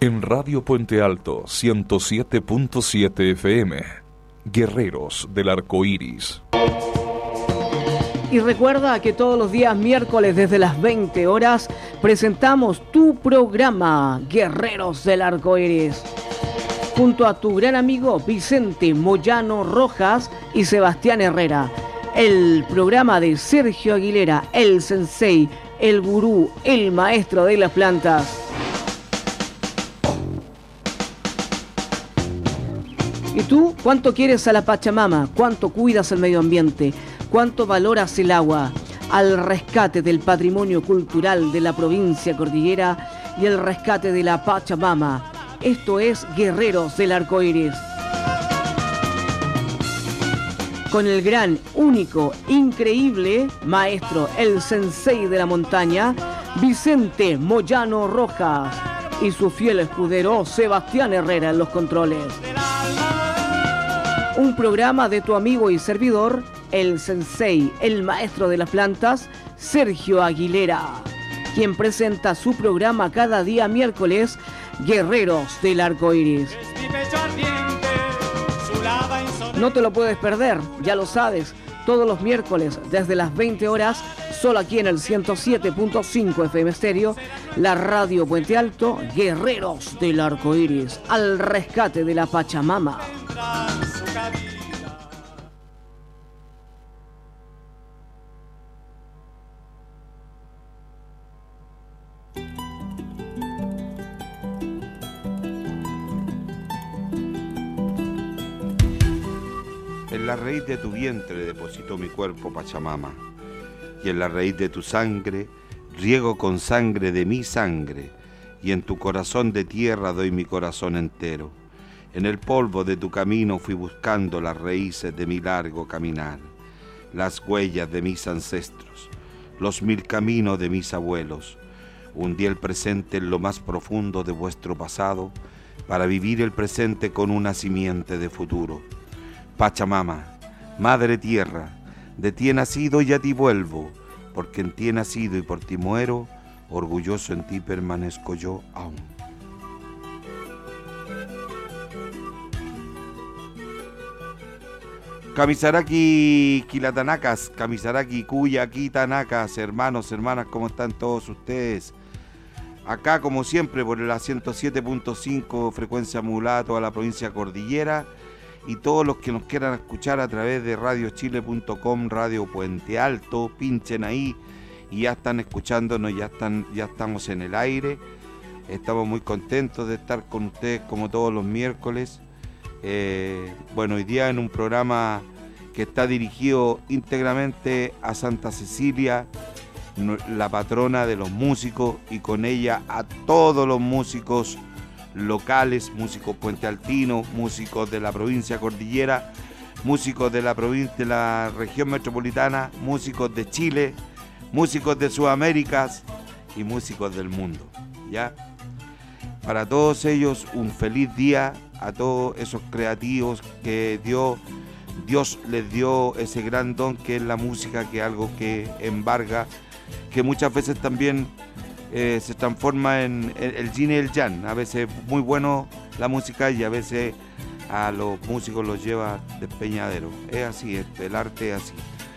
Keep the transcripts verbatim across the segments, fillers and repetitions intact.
En Radio Puente Alto ciento siete punto siete F M, Guerreros del Arco Iris. Y recuerda que todos los días miércoles desde las veinte horas presentamos tu programa Guerreros del Arco Iris, junto a tu gran amigo Vicente Moyano Rojas y Sebastián Herrera. El programa de Sergio Aguilera, el sensei, el gurú, el maestro de las plantas. ¿Y tú cuánto quieres a la Pachamama? ¿Cuánto cuidas el medio ambiente? ¿Cuánto valoras el agua? Al rescate del patrimonio cultural de la provincia cordillera y el rescate de la Pachamama. Esto es Guerreros del Arco Iris. Con el gran, único, increíble maestro, el sensei de la montaña, Vicente Moyano Rojas, y su fiel escudero Sebastián Herrera en los controles. Un programa de tu amigo y servidor, el sensei, el maestro de las plantas, Sergio Aguilera, quien presenta su programa cada día miércoles, Guerreros del Arco Iris. No te lo puedes perder, ya lo sabes, todos los miércoles desde las veinte horas, solo aquí en el ciento siete punto cinco F M Stereo, la Radio Puente Alto, Guerreros del Arco Iris, al rescate de la Pachamama. En la raíz de tu vientre depositó mi cuerpo, Pachamama, y en la raíz de tu sangre riego con sangre de mi sangre, y en tu corazón de tierra doy mi corazón entero. En el polvo de tu camino fui buscando las raíces de mi largo caminar, las huellas de mis ancestros, los mil caminos de mis abuelos. Hundí el presente en lo más profundo de vuestro pasado para vivir el presente con una simiente de futuro. Pachamama, Madre Tierra, de ti he nacido y a ti vuelvo, porque en ti he nacido y por ti muero, orgulloso en ti permanezco yo aún. Kamisaraki Kilatanakas, Kamisaraki Kuya Kitanakas, hermanos, hermanas, ¿cómo están todos ustedes? Acá, como siempre, por la ciento siete punto cinco frecuencia modulada, toda la provincia cordillera, y todos los que nos quieran escuchar a través de radio chile punto com, Radio Puente Alto, pinchen ahí y ya están escuchándonos, ya están, ya estamos en el aire. Estamos muy contentos de estar con ustedes como todos los miércoles. Eh, bueno, hoy día en un programa que está dirigido íntegramente a Santa Cecilia, la patrona de los músicos, y con ella a todos los músicos locales, músicos puentealtinos, músicos de la provincia cordillera, músicos de la provincia, de la región metropolitana, músicos de Chile, músicos de Sudamérica y músicos del mundo, ¿ya? Para todos ellos un feliz día, a todos esos creativos que Dios, Dios les dio ese gran don que es la música, que es algo que embarga, que muchas veces también Eh, se transforma en el, el yin y el yang. A veces muy bueno la música y a veces a los músicos los lleva despeñadero. Es así, el arte es así.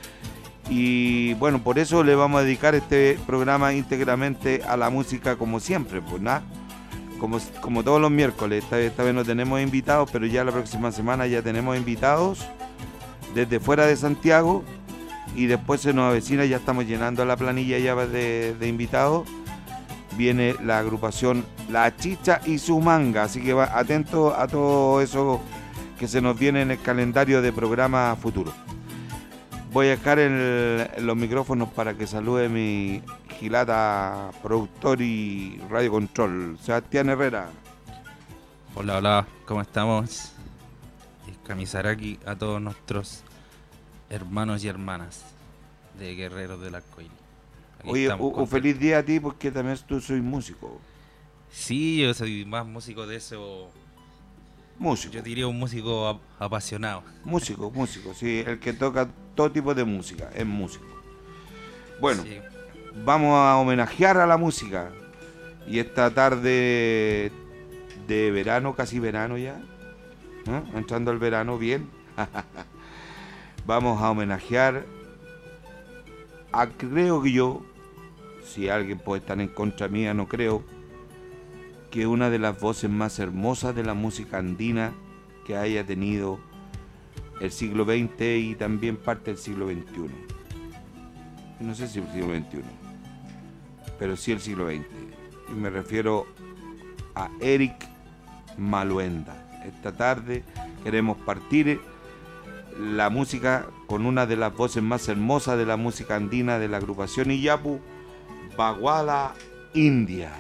Y bueno, por eso le vamos a dedicar este programa íntegramente a la música, como siempre, pues nada, como, como todos los miércoles. Esta, esta vez no tenemos invitados, pero ya la próxima semana ya tenemos invitados desde fuera de Santiago, y después se nos avecina, ya estamos llenando la planilla ya de, de invitados. Viene la agrupación La Chicha y su Manga, así que va atento a todo eso que se nos viene en el calendario de programa futuro. Voy a dejar el, los micrófonos para que salude mi gilata productor y radio control, Sebastián Herrera. Hola, hola, ¿cómo estamos? Kamisaraki a todos nuestros hermanos y hermanas de Guerreros del Arco Iris. Oye, un, un feliz día a ti, porque también tú soy músico. Sí, yo soy más músico de eso. Músico. Yo diría un músico ap apasionado. Músico, músico, sí, el que toca todo tipo de música, es músico. Bueno, sí. Vamos a homenajear a la música. Y esta tarde de verano, casi verano ya, ¿no? Entrando al verano, bien. Vamos a homenajear a, creo que yo, si alguien puede estar en contra mía, no creo, que una de las voces más hermosas de la música andina que haya tenido el siglo veinte y también parte del siglo veintiuno. No sé si el siglo veintiuno, pero sí el siglo veinte. Y me refiero a Eric Maluenda. Esta tarde queremos partir la música con una de las voces más hermosas de la música andina de la agrupación Iyapu, Baguala India.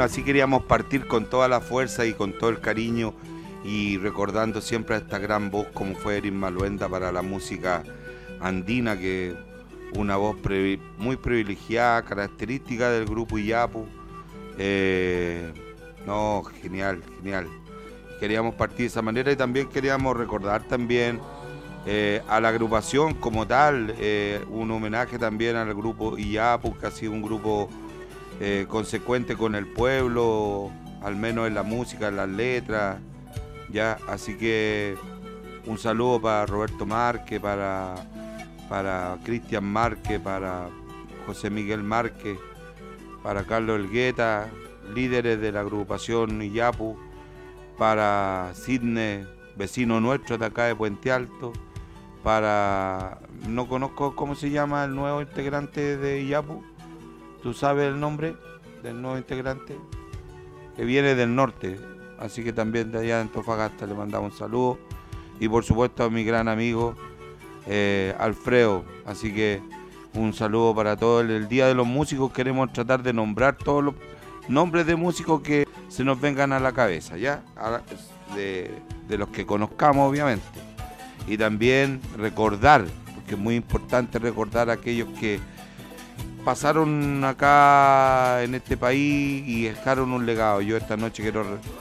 así queríamos partir con toda la fuerza y con todo el cariño y recordando siempre a esta gran voz como fue Erin Maluenda para la música andina, que una voz pre, muy privilegiada, característica del grupo Iyapu. Eh, no, genial, genial. Queríamos partir de esa manera y también queríamos recordar también eh, a la agrupación como tal, eh, un homenaje también al grupo Iyapu, que ha sido un grupo eh, consecuente con el pueblo, al menos en la música, en las letras, ya, así que un saludo para Roberto Márquez, para, para Cristian Márquez, para José Miguel Márquez, para Carlos Elgueta, líderes de la agrupación Iyapu, para Sidney, vecino nuestro de acá de Puente Alto, para, no conozco cómo se llama el nuevo integrante de Iyapu, ¿tú sabes el nombre del nuevo integrante? Que viene del norte, así que también de allá de Antofagasta le mandamos un saludo, y por supuesto a mi gran amigo eh, Alfredo, así que un saludo para todos. El Día de los Músicos queremos tratar de nombrar todos los nombres de músicos que se nos vengan a la cabeza, ¿ya? De, de los que conozcamos, obviamente. Y también recordar, porque es muy importante recordar a aquellos que pasaron acá en este país y dejaron un legado. Yo esta noche quiero...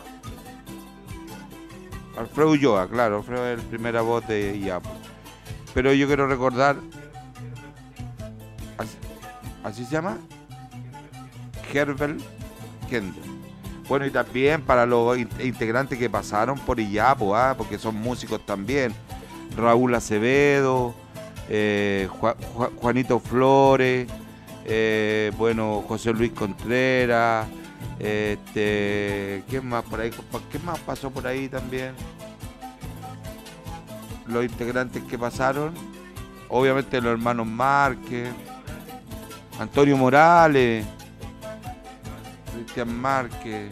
Alfredo Ulloa, claro, Alfredo es la primera voz de Iyapu. Pero yo quiero recordar... ¿Así, así se llama? Herbert Kendall. Bueno, y también para los integrantes que pasaron por Iyapu, ¿ah? Porque son músicos también. Raúl Acevedo, eh, Ju- Ju- Juanito Flores, eh, bueno, José Luis Contreras, este, ¿quién más por ahí? ¿Qué más pasó por ahí también? Los integrantes que pasaron, obviamente los hermanos Márquez, Antonio Morales, Cristian Márquez,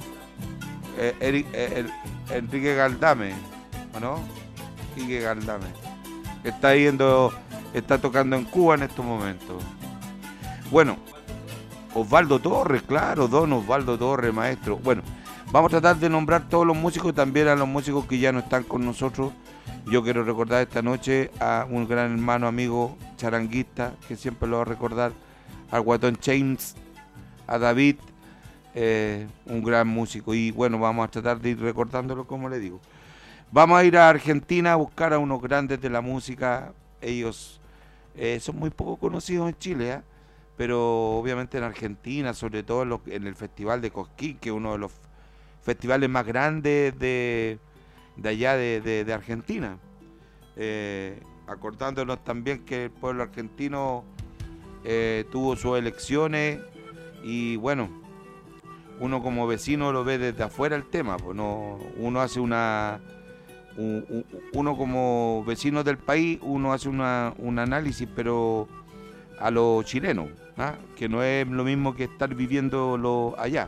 eh, Eric, eh, el, Enrique Galdame, ¿no? Enrique Galdame, que está yendo, está tocando en Cuba en estos momentos. Bueno, Osvaldo Torres, claro, don Osvaldo Torres, maestro. Bueno, vamos a tratar de nombrar todos los músicos, también a los músicos que ya no están con nosotros. Yo quiero recordar esta noche a un gran hermano amigo charanguista, que siempre lo va a recordar, al Guatón James, a David, eh, un gran músico. Y bueno, vamos a tratar de ir recordándolo, como le digo. Vamos a ir a Argentina a buscar a unos grandes de la música. Ellos eh, son muy poco conocidos en Chile, ¿eh? Pero obviamente en Argentina, sobre todo en, lo, en el Festival de Cosquín, que es uno de los festivales más grandes de, de allá de, de, de Argentina. Eh, acordándonos también que el pueblo argentino eh, tuvo sus elecciones y bueno, uno como vecino lo ve desde afuera el tema, pues no, uno hace una... Un, un, uno como vecino del país, uno hace una, un análisis, pero a los chilenos, ¿ah? Que no es lo mismo que estar viviéndolo allá.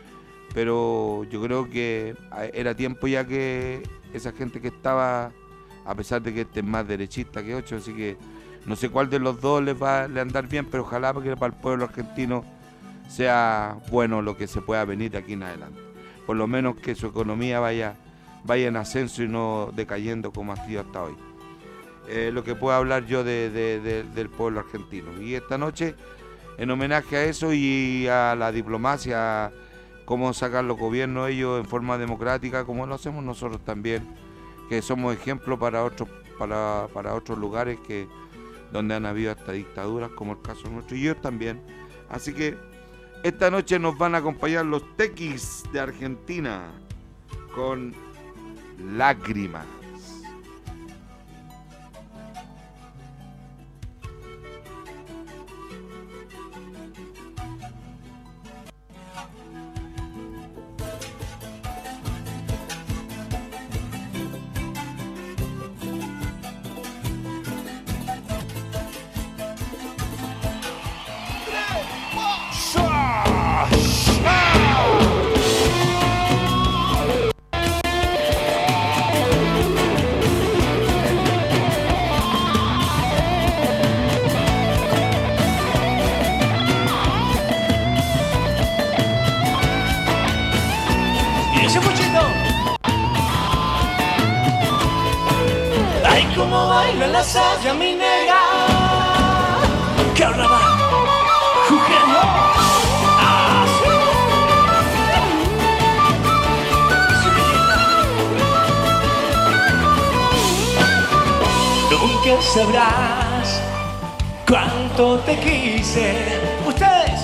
Pero yo creo que era tiempo ya que esa gente que estaba, a pesar de que este es más derechista que ocho, así que no sé cuál de los dos les va a le andar bien, pero ojalá que para el pueblo argentino sea bueno lo que se pueda venir de aquí en adelante. Por lo menos que su economía vaya, vaya en ascenso y no decayendo como ha sido hasta hoy. Eh, lo que puedo hablar yo de, de, de, del pueblo argentino. Y esta noche, en homenaje a eso y a la diplomacia, cómo sacar los gobiernos ellos en forma democrática, como lo hacemos nosotros también, que somos ejemplo para otros para, para otros lugares que donde han habido hasta dictaduras, como el caso nuestro, y ellos también. Así que esta noche nos van a acompañar los Tequis de Argentina con Lágrimas. Shah! despacito. Ay, cómo baila la saya mi nega, que ahora va jugando. Ah, sí. Nunca sabrás cuánto te quise. Ustedes,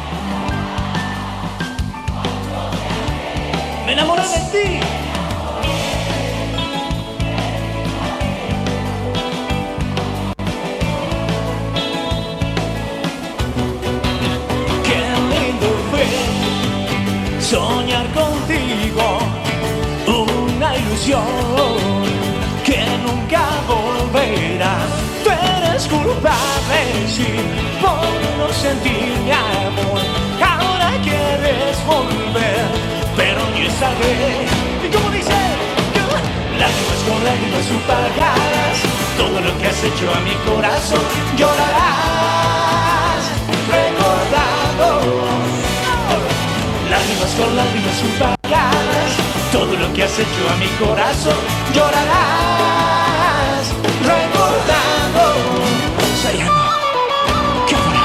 me enamoré de ti. Qué lindo fue soñar contigo, una ilusión que nunca volverá. Tú eres culpable, sí, por no sentir mi amor. Ahora quieres volver, pero yo estaré. ¿Y cómo dice? Lágrimas con lágrimas tú pagarás. Todo lo que has hecho a mi corazón llorarás, recordando. Lágrimas con lágrimas tú pagarás. Todo lo que has hecho a mi corazón llorarás, recordando. Sayano, ¿qué habrá?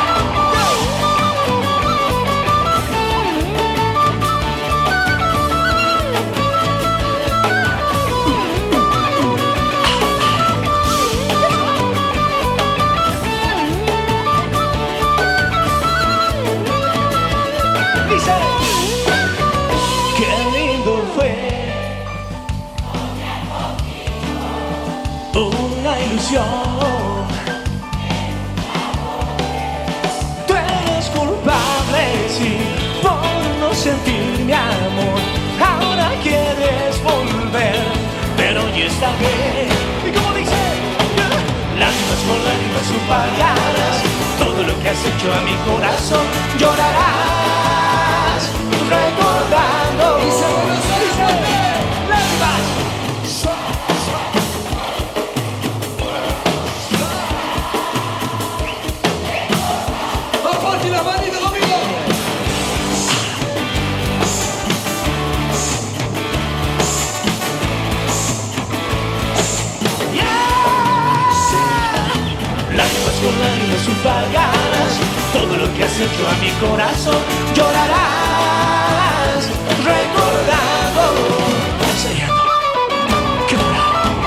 Dice, qué lindo fue una ilusión. Tú eres culpable, sí, por no sentir mi amor. Ahora quieres volver, pero ya está bien. ¿Y cómo dice? Lágrimas por lágrimas tú pagarás. Todo lo que has hecho a mi corazón llorarás, recordando. Dice, dice, lágrimas. La manita conmigo. Yeah. Lágrimas con lágrimas tú pagarás. Todo lo que has hecho a mi corazón llorarás, recordando. Sayano, ¿qué habrá?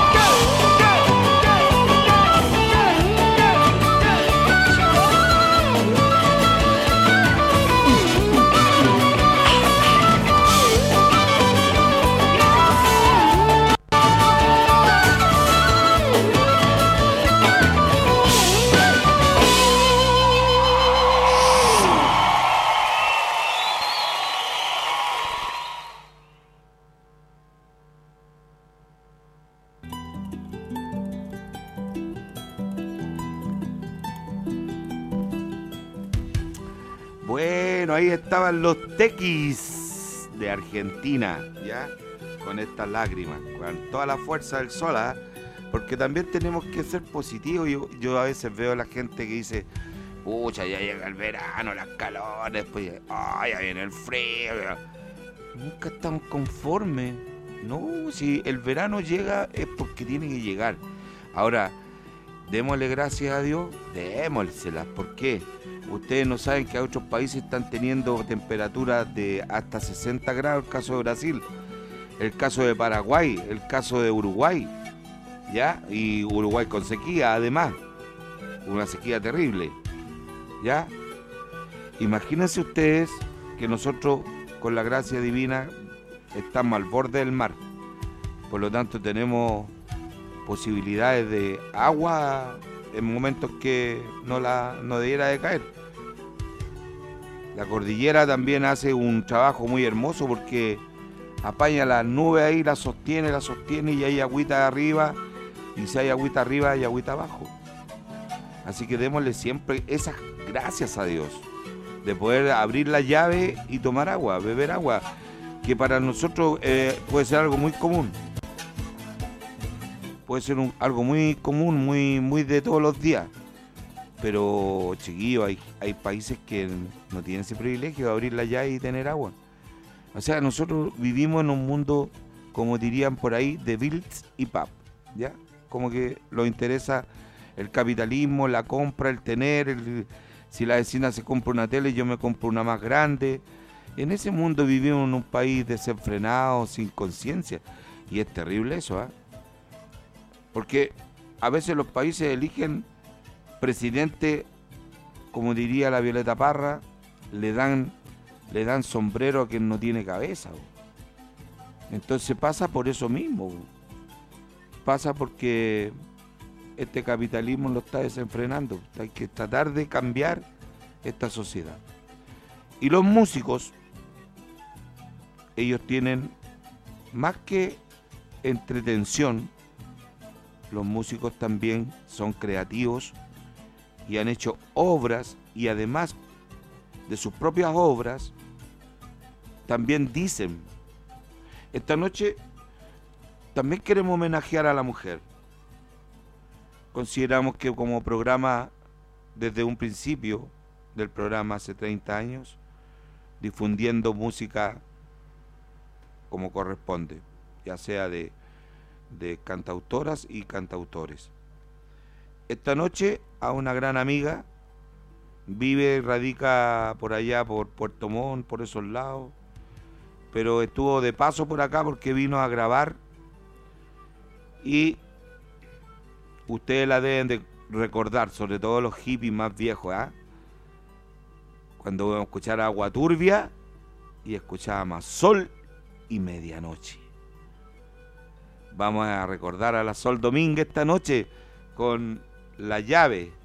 Bueno, ahí estaban los Tequis de Argentina, ¿ya? Con estas lágrimas, con toda la fuerza del sol, ¿eh? Porque también tenemos que ser positivos. Yo, yo a veces veo a la gente que dice, pucha, ya llega el verano, las calores, después, ay, ya viene el frío. Nunca estamos conformes. No, si el verano llega es porque tiene que llegar. Ahora, démosle gracias a Dios, démoslelas. ¿Por qué? Ustedes no saben que otros países están teniendo temperaturas de hasta sesenta grados, el caso de Brasil, el caso de Paraguay, el caso de Uruguay, ¿ya? Y Uruguay con sequía, además, una sequía terrible, ¿ya? Imagínense ustedes que nosotros, con la gracia divina, estamos al borde del mar, por lo tanto tenemos posibilidades de agua en momentos que no la no debiera de caer. La cordillera también hace un trabajo muy hermoso porque apaña las nubes ahí, las sostiene, las sostiene y hay agüita arriba, y si hay agüita arriba hay agüita abajo. Así que démosle siempre esas gracias a Dios de poder abrir la llave y tomar agua, beber agua, que para nosotros eh, puede ser algo muy común. Puede ser un, algo muy común, muy, muy de todos los días. Pero, chiquillos, hay, hay países que no tienen ese privilegio de abrir la llave y tener agua. O sea, nosotros vivimos en un mundo, como dirían por ahí, de Bills y Pap, ¿ya? Como que nos interesa el capitalismo, la compra, el tener, el, si la vecina se compra una tele, yo me compro una más grande. En ese mundo vivimos en un país desenfrenado, sin conciencia, y es terrible eso, ¿ah? ¿eh? Porque a veces los países eligen presidente, como diría la Violeta Parra, le dan, le dan sombrero a quien no tiene cabeza. ¿o? Entonces pasa por eso mismo. ¿o? Pasa porque este capitalismo lo está desenfrenando. Hay que tratar de cambiar esta sociedad. Y los músicos, ellos tienen más que entretención, los músicos también son creativos y han hecho obras, y además de sus propias obras, también dicen. Esta noche también queremos homenajear a la mujer. Consideramos que como programa, desde un principio del programa hace treinta años, difundiendo música como corresponde, ya sea de, de cantautoras y cantautores. Esta noche a una gran amiga, vive y radica por allá, por Puerto Montt, por esos lados, pero estuvo de paso por acá porque vino a grabar, y ustedes la deben de recordar, sobre todo los hippies más viejos, ¿eh? Cuando vamos a escuchar Agua Turbia y escuchábamos Sol y Medianoche. Vamos a recordar a la Sol Domínguez esta noche con La Llave.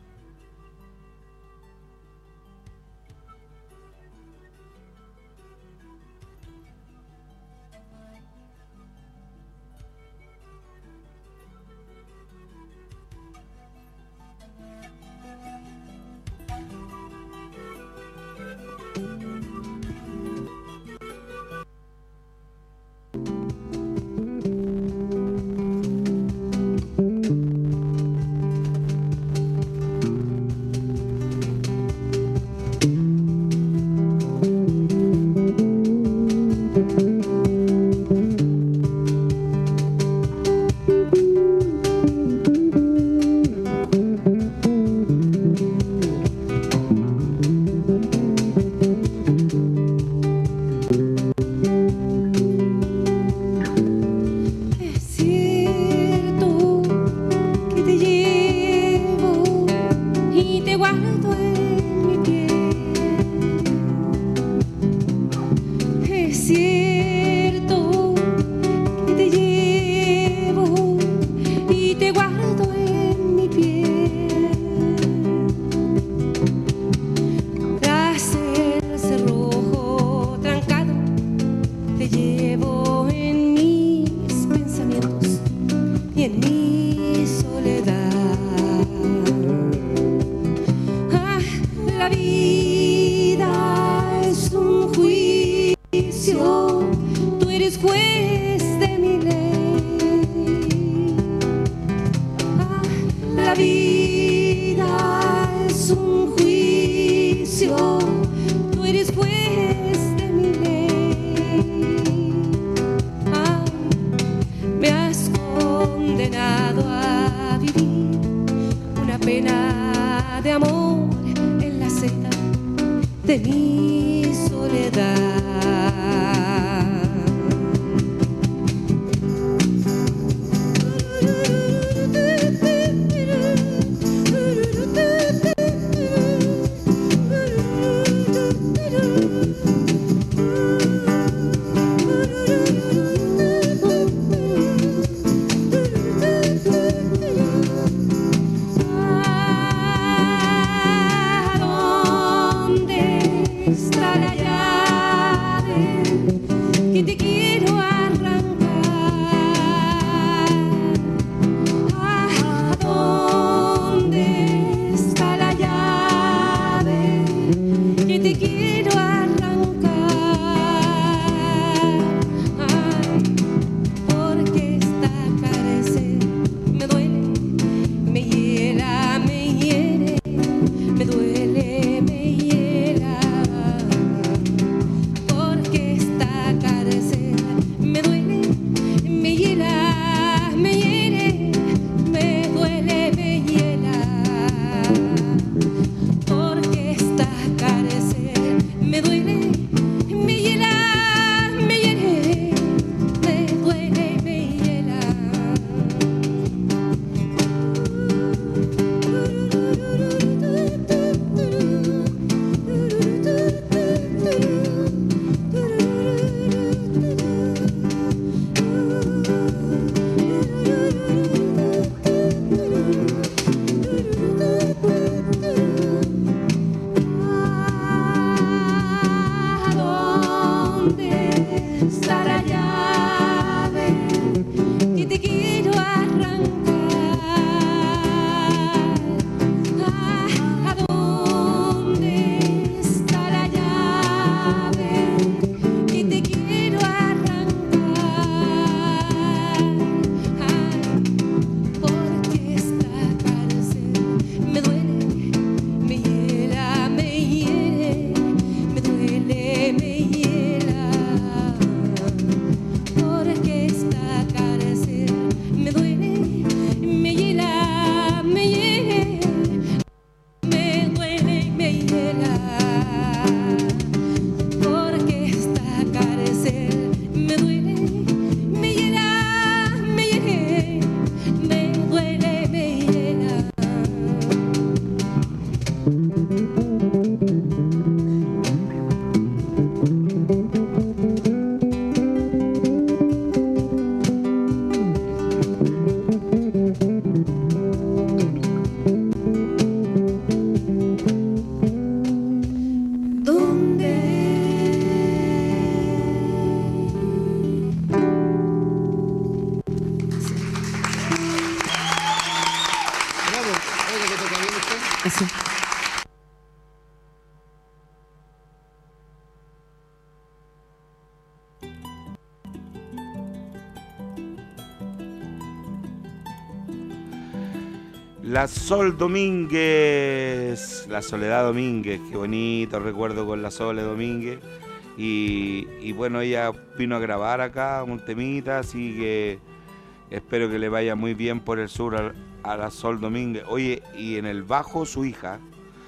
La Sol Domínguez, la Soledad Domínguez, qué bonito recuerdo con la Sole Domínguez. Y, y bueno, ella vino a grabar acá un temita, así que espero que le vaya muy bien por el sur a, a la Sol Domínguez. Oye, y en el bajo su hija.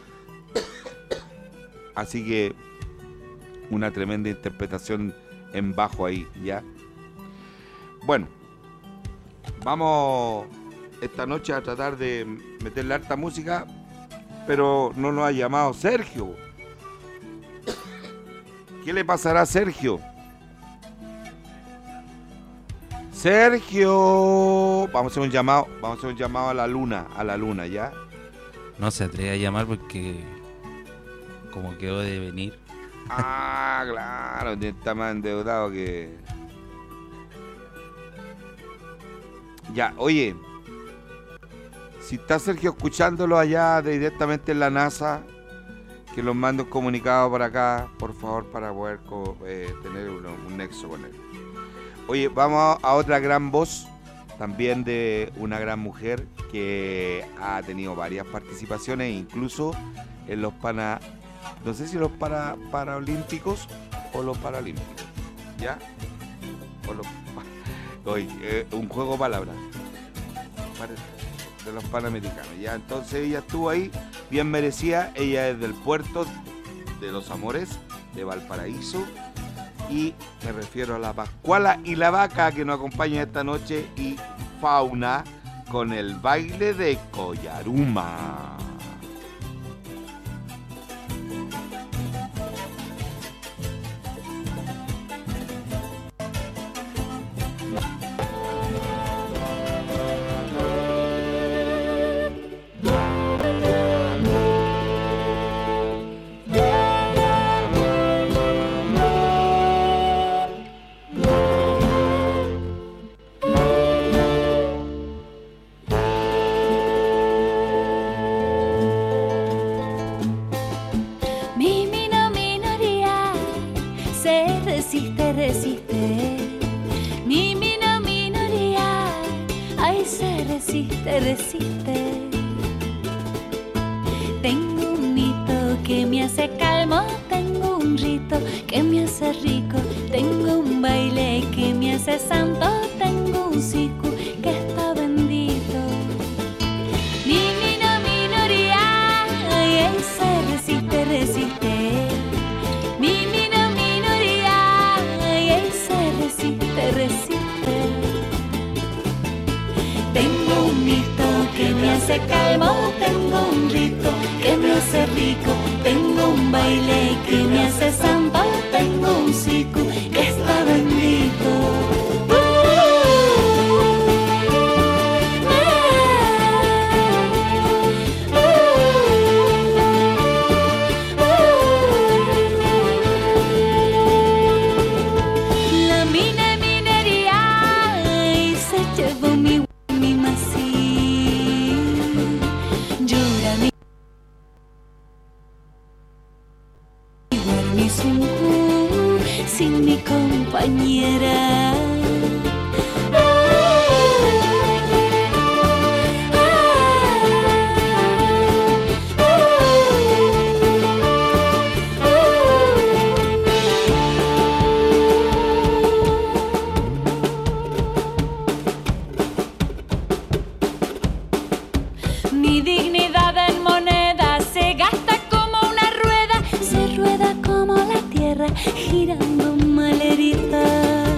Así que una tremenda interpretación en bajo ahí, ¿ya? Bueno, vamos esta noche a tratar de meterle harta música, pero no nos ha llamado Sergio. ¿Qué le pasará a Sergio? Sergio, vamos a hacer un llamado, vamos a hacer un llamado a la luna, a la luna, ¿ya? No se atreve a llamar porque como quedó de venir. Ah, claro, está más endeudado que... Ya, oye, si está Sergio escuchándolo allá de, directamente en la NASA, que los mande un comunicado para acá, por favor, para poder eh, tener un, un nexo con él. Oye, vamos a, a otra gran voz, también de una gran mujer que ha tenido varias participaciones, incluso en los pana, no sé si los para, paraolímpicos o los paralímpicos, ¿ya? O los, oye, eh, un juego de palabras de los panamericanos, ya. Entonces ella estuvo ahí, bien merecida. Ella es del puerto de Los Amores, de Valparaíso, y me refiero a la Pascuala y la Vaca, que nos acompaña esta noche, y Fauna con el baile de Collaruma. Girando malherita.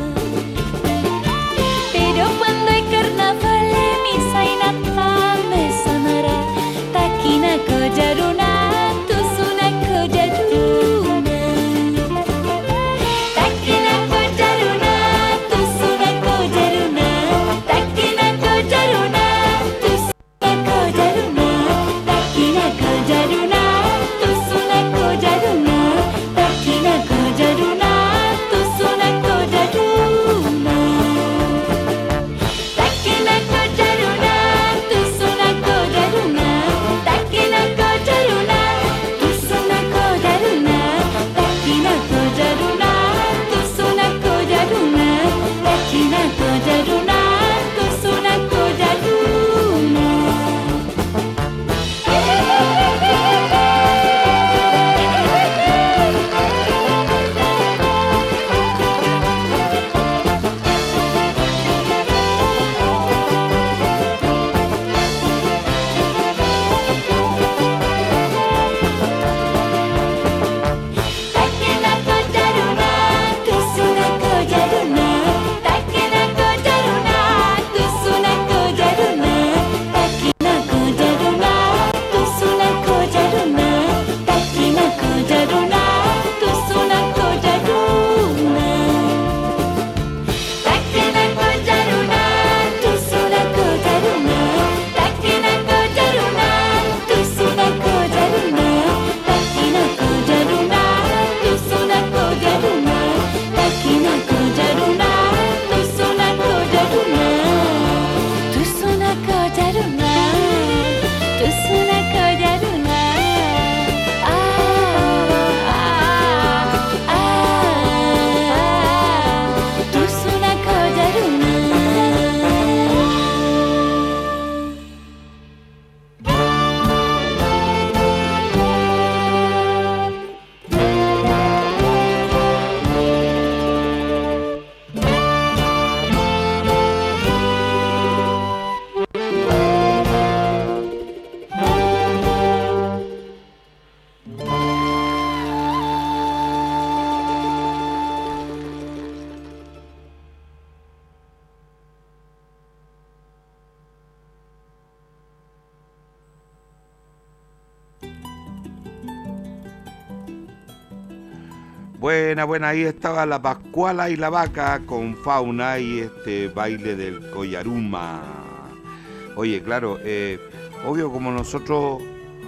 Buena, buena, ahí estaba la Pascuala y la Vaca con Fauna y este baile del Collaruma. Oye, claro, eh, obvio como nosotros...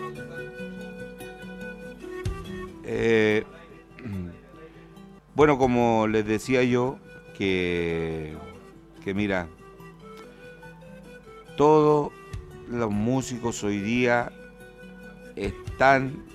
Eh, bueno, como les decía yo, que, que mira, todos los músicos hoy día están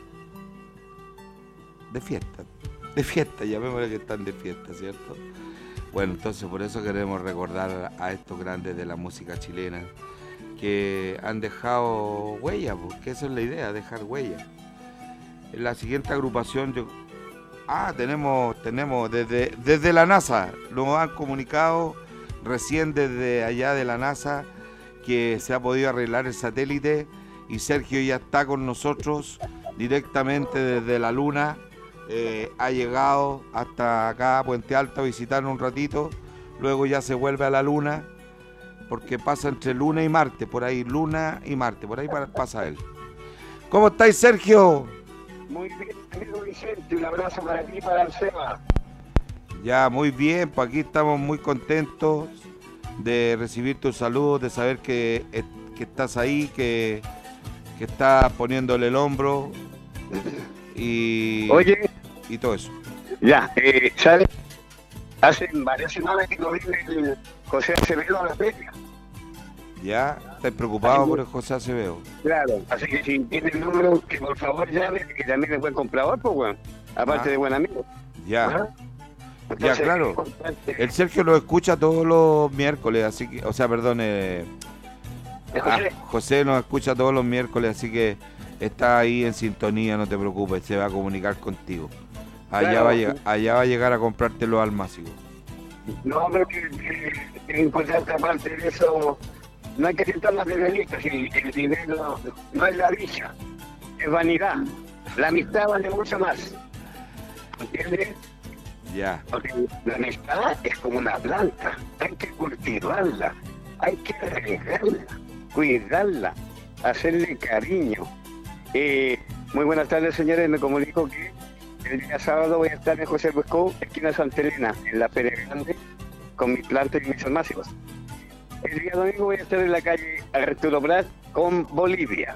de fiesta. De fiesta, llamémosle que están de fiesta, ¿cierto? Bueno, entonces por eso queremos recordar a estos grandes de la música chilena que han dejado huella, porque esa es la idea, dejar huella. En la siguiente agrupación, yo... ah, tenemos, tenemos desde, desde la NASA, nos han comunicado recién desde allá de la NASA que se ha podido arreglar el satélite y Sergio ya está con nosotros directamente desde la Luna. Eh, ha llegado hasta acá a Puente Alto a visitarnos un ratito, luego ya se vuelve a la Luna, porque pasa entre Luna y Marte, por ahí Luna y Marte, por ahí pasa él. ¿Cómo estáis, Sergio? Muy bien, amigo Vicente, un abrazo para ti y para el Seba. Ya, muy bien, pues aquí estamos muy contentos de recibir tus saludos, de saber que, que estás ahí, que, que estás poniéndole el hombro y... Oye... y todo eso. Ya, eh, ¿sabes? Hace varias semanas que no viene el José Acevedo a la feria. Ya, ¿estás preocupado por el José Acevedo? Claro, así que si tiene el número, que por favor llame, que también es buen comprador, pues, bueno, aparte ah, de buen amigo. Ya, Ajá. Entonces, ya, claro. El Sergio lo escucha todos los miércoles, así que, o sea, perdón, eh, José? Ah, José nos escucha todos los miércoles, así que está ahí en sintonía, no te preocupes, se va a comunicar contigo. Allá, claro. va, a llegar, allá va a llegar a comprarte los almácigos. No, pero que, que, que es importante, aparte de eso, no hay que sentar materialistas, el, el dinero no es la dicha, es vanidad. La amistad vale mucho más, ¿entiendes? Ya. Porque la amistad es como una planta, hay que cultivarla, hay que regarla, cuidarla, hacerle cariño. Eh, muy buenas tardes, señores, me comunico que el día sábado voy a estar en José Buscó, esquina Santa Elena, en la Feria Grande, con mis plantas y mis almácigos. El día domingo voy a estar en la calle Arturo Prat con Bolivia.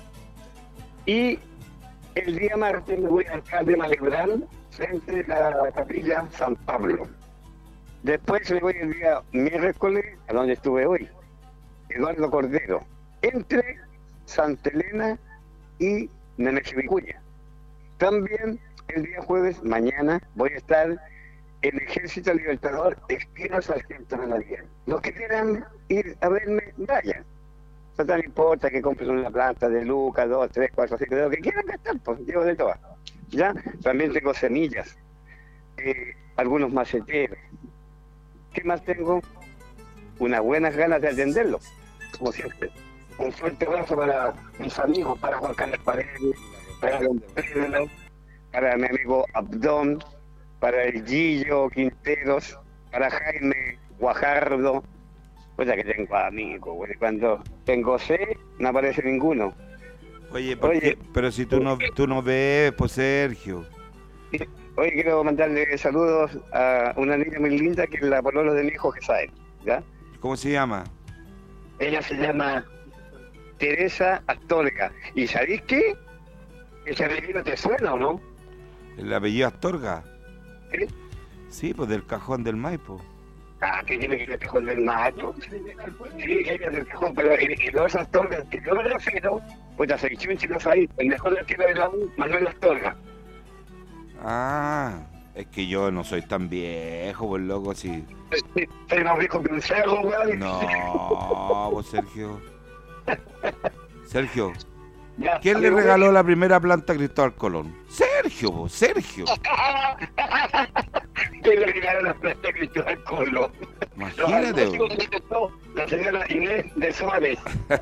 Y el día martes me voy al Calle Malebrán, frente a la capilla San Pablo. Después me voy el día miércoles, a donde estuve hoy, Eduardo Cordero, entre Santa Elena y Nenechivicuña. También el día jueves, mañana, voy a estar en Ejército Libertador, esquina Sargento Ganaría. Los que quieran ir a verme, vayan. No tan importa que compren una planta de Lucas, dos, tres, cuatro, cinco, lo que quieran gastar, pues llevo de todas. ¿Ya? También tengo semillas, eh, algunos maceteros. ¿Qué más tengo? Unas buenas ganas de atenderlo, como siempre. Un fuerte abrazo para mis amigos, para Juan Carlos Paredes, para Don Pedro, para mi amigo Abdón, para el Gillo Quinteros, para Jaime Guajardo. Pues ya que tengo amigos, güey. Cuando tengo C, no aparece ninguno. Oye, ¿por qué? Pero si tú no, tú no ves, pues Sergio. Hoy quiero mandarle saludos a una niña muy linda que es la polola de mi hijo Gesael, ¿ya? ¿Cómo se llama? Ella se llama Teresa Astorga. ¿Y sabéis qué? ¿Ese apellido te suena o no? ¿El apellido Astorga? ¿Sí? Sí, pues del Cajón del Maipo. Ah, que tiene que ir al Cajón del Maipo. Sí, ella es del Cajón, pero y los Astorga, que yo me refiero, pues la selección chilena ahí, el mejor arquero de la U, Manuel Astorga. Ah, es que yo no soy tan viejo, pues loco, sí. Soy más viejo que un cerro, güey. No, pues Sergio. Sergio, Ya, ¿quién le amigo, regaló la primera planta a Cristóbal Colón? Sergio, pues, Sergio. ¿Quién le regaló la planta a Cristóbal Colón? Imagínate. No, la señora Inés de Suárez.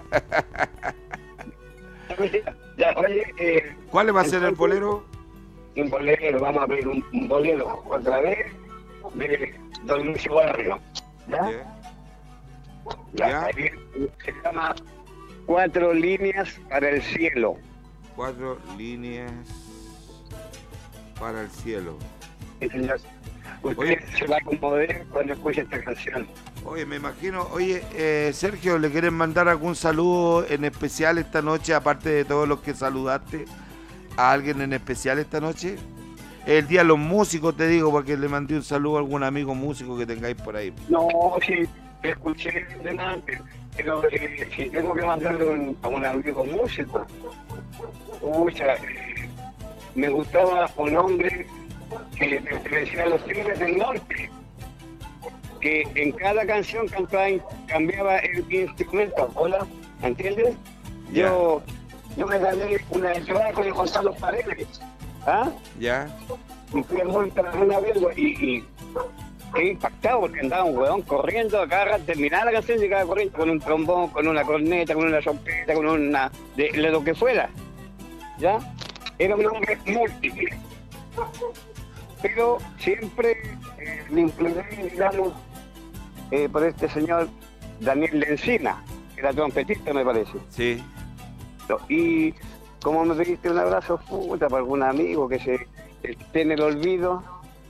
Ya, oye, eh, ¿Cuál va a ser el bolero? Un bolero, vamos a ver un, un bolero otra vez de Don Lucio Barrio. ¿Ya? Ya. Ya, ahí se llama Cuatro líneas para el cielo. Cuatro líneas para el cielo. Sí, señor. Usted Oye. se va a conmover cuando escuche esta canción. Oye, me imagino, oye, eh, Sergio, ¿le quieren mandar algún saludo en especial esta noche, aparte de todos los que saludaste, a alguien en especial esta noche? El día de los músicos, te digo, para que le mandé un saludo a algún amigo músico que tengáis por ahí. No, sí, escuché delante, pero eh, si tengo que mandarle un, a un amigo músico, mucha, eh, me gustaba un hombre que pertenecía a los Tigres del Norte, que en cada canción cantaba, cambiaba el instrumento. Hola, ¿entiendes? Yo, yo me gané una entrada con el Gonzalo Paredes, ¿ah? ¿Ya? Y fui a montar una vez y, y quedé impactado porque andaba un huevón corriendo, acá terminaba la canción y llegaba corriendo con un trombón, con una corneta, con una trompeta, con una... de, de lo que fuera, ¿ya? Era un hombre múltiple, pero siempre eh, me incliné, digamos, eh, por este señor Daniel Lencina, que era trompetista, me parece. Sí. Y como me pediste un abrazo, puta, para algún amigo que se esté en el olvido,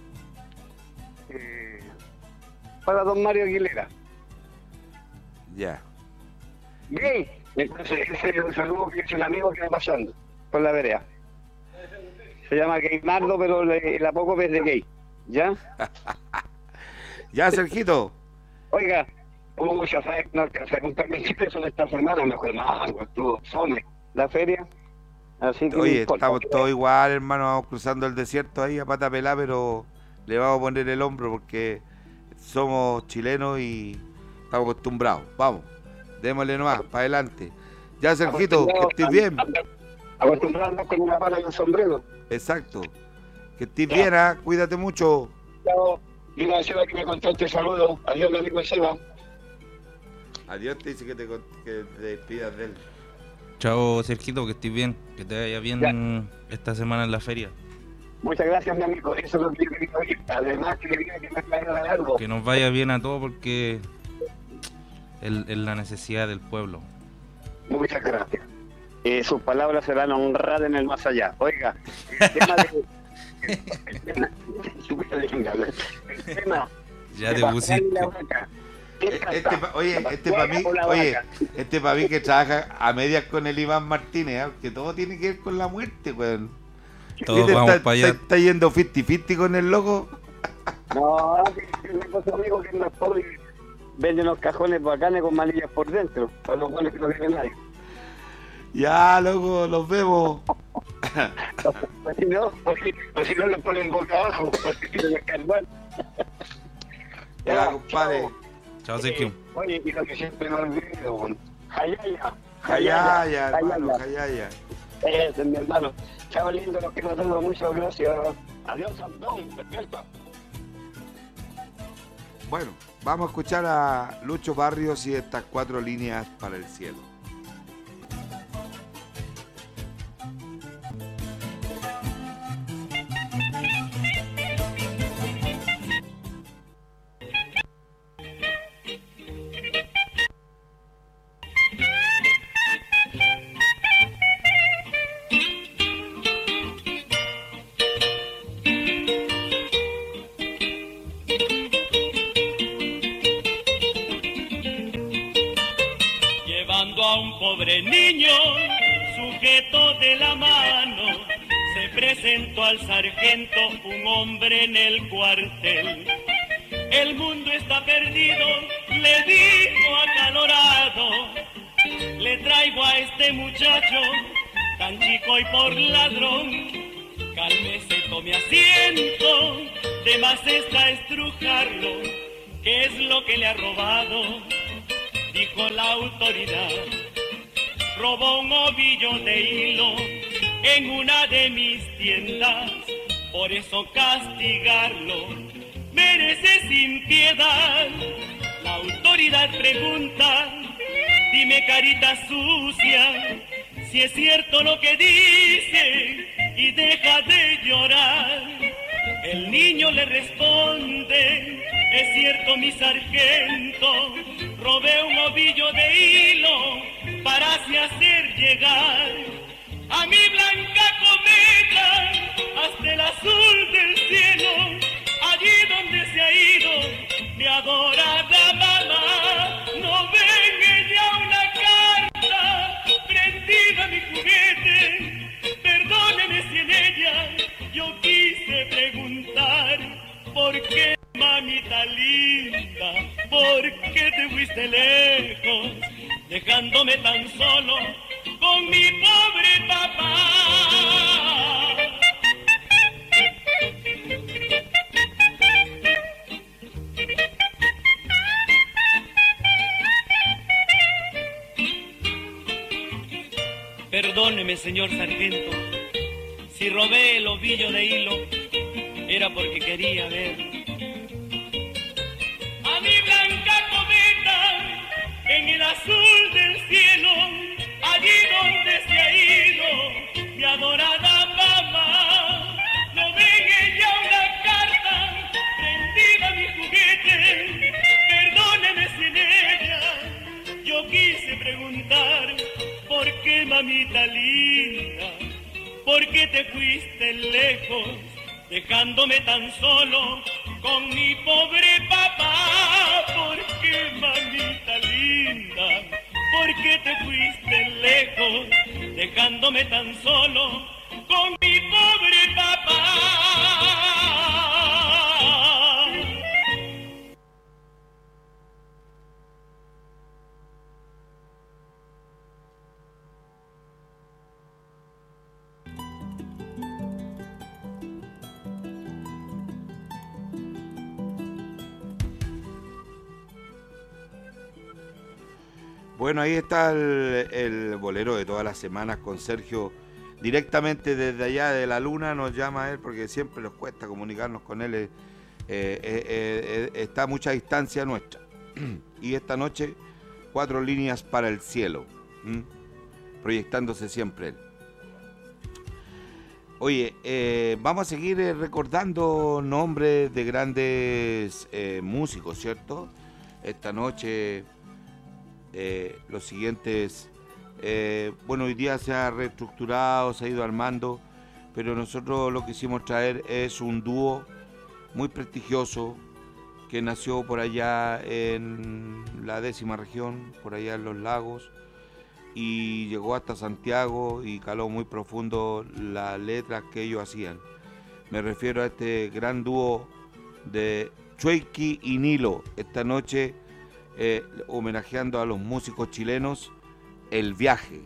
eh, para don Mario Aguilera. Ya. Bien, entonces ese es un saludo que es el amigo que va pasando por la vereda. Se llama Gaymardo, pero le, la poco vez de gay, ¿ya? Ya, Sergito. Oiga, hubo mucha fe, no alcancé a contar mis pesos esta semana, me acuerdo, no, estuvo fome la feria, así que... Oye, no estamos todos igual, hermano, vamos cruzando el desierto ahí a pata pelá, pero le vamos a poner el hombro porque somos chilenos y estamos acostumbrados. Vamos, démosle nomás, para adelante. Ya, Sergito, que estés bien. Acostumbrarnos con una pala y un sombrero. Exacto. Que estés bien, ¿ah? Cuídate mucho. Chao. Dile a Seba que me contó este saludo. Adiós, mi amigo Seba. Adiós, te dice que te, con- que te despidas de él. Chao, Sergito, que estés bien, que te vaya bien Ya. esta semana en la feria. Muchas gracias, mi amigo. Eso es lo que yo quería oír. Además, que quería que me traigan algo. Que nos vaya bien a todos porque es es la necesidad del pueblo. Muchas gracias. Eh, sus palabras serán honradas en el más allá. Oiga, el tema de... El tema, el tema Ya de te Pascual pusiste. y la vaca. ¿Qué Este, canta? pa- oye, ¿La este para mí, Pascual o la oye, vaca? este para mí que trabaja a medias con el Iván Martínez, ¿ah? Que todo tiene que ver con la muerte, weón. Todos ¿Viste? vamos está, para allá. está- está yendo cincuenta cincuenta con el loco. No, que que una cosa, amigo, que es más pobre. Venden unos cajones bacanes con manillas por dentro, para los buenos que no tienen nadie. Ya, loco, los vemos. Pues si no, pues si, pues si no lo ponen boca abajo, pues si quieren escarbar. Ya, compadre. Chao, Sergio. Eh, oye, y lo que siempre me olvido, bon. Jayaya. Jayaya, hermano, jayaya. Ese es mi hermano. Chao, lindo, los quiero a todos, muchas gracias. Adiós, Sandón, despierta. Bueno, vamos a escuchar a Lucho Barrios y estas cuatro líneas para el cielo. Llevando a un pobre niño sujeto de la mano, se presentó al sargento un hombre en el cuartel. El mundo está perdido, le dijo acalorado. Le traigo a este muchacho, tan chico y por ladrón. Cálmese, tome asiento, de más está estrujarlo. ¿Qué es lo que le ha robado? Dijo la autoridad. Robó un ovillo de hilo en una de mis tiendas, por eso castigarlo merece sin piedad. La autoridad pregunta, dime carita sucia, si es cierto lo que dice y deja de llorar. El niño le responde, es cierto mi sargento, robé un ovillo de hilo para así hacer llegar a mi blanca cometa hasta el azul del cielo. adorada mamá, no venga ya una carta prendida a mi juguete. Perdóneme si en ella yo quise preguntar por qué, mamita linda, por qué te fuiste lejos, dejándome tan solo con mi pobre papá. Perdóneme, señor sargento, si robé el ovillo de hilo, era porque quería ver a mi blanca cometa en el azul del cielo, allí donde se ha ido mi adorada mamá. No venga ya una carta prendida a mi juguete, perdóneme si en ella yo quise preguntar por qué, mamita linda, por qué te fuiste lejos, dejándome tan solo con mi pobre papá. ¿Por qué, mamita linda? ¿Por qué te fuiste lejos, dejándome tan solo con mi pobre papá? Bueno, ahí está el, el bolero de todas las semanas con Sergio, directamente desde allá de la luna nos llama él, porque siempre nos cuesta comunicarnos con él, eh, eh, eh, eh, está a mucha distancia nuestra. Y esta noche, cuatro líneas para el cielo, ¿m? proyectándose siempre él. Oye, eh, vamos a seguir eh, recordando nombres de grandes eh, músicos, ¿cierto? Esta noche... Eh, los siguientes, eh, bueno, hoy día se ha reestructurado, se ha ido armando, pero nosotros lo que quisimos traer es un dúo muy prestigioso que nació por allá en la décima región, por allá en los lagos, y llegó hasta Santiago y caló muy profundo las letras que ellos hacían. Me refiero a este gran dúo de Chuequi y Nilo, esta noche Eh, homenajeando a los músicos chilenos, El Viaje.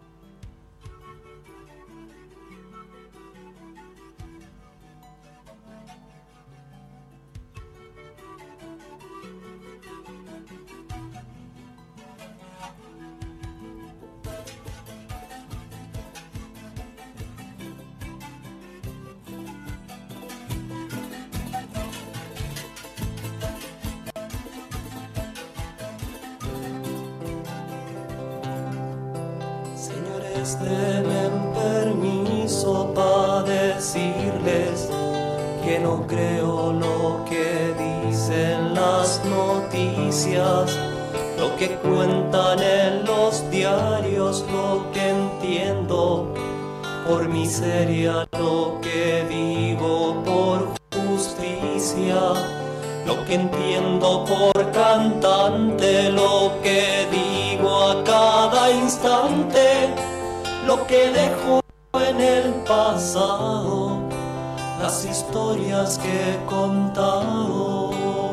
Denme permiso para decirles que no creo lo que dicen las noticias, lo que cuentan en los diarios, lo que entiendo por miseria, lo que digo por justicia, lo que entiendo por cantante, lo que digo a cada instante, lo que dejo en el pasado, las historias que he contado,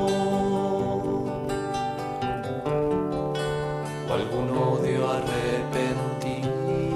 o algún odio arrepentido,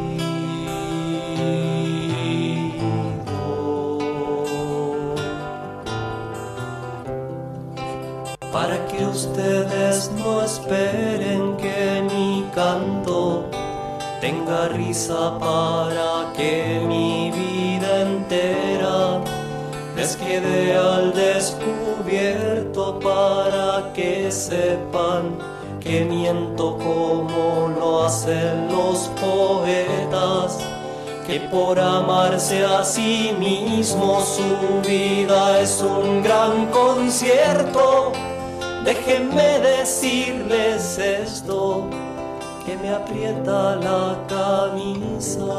para que ustedes no esperen que mi canto tenga risa, para que mi vida entera les quede al descubierto, para que sepan que miento como lo hacen los poetas, que por amarse a sí mismo su vida es un gran concierto. Déjenme decirles esto, que me aprieta la camisa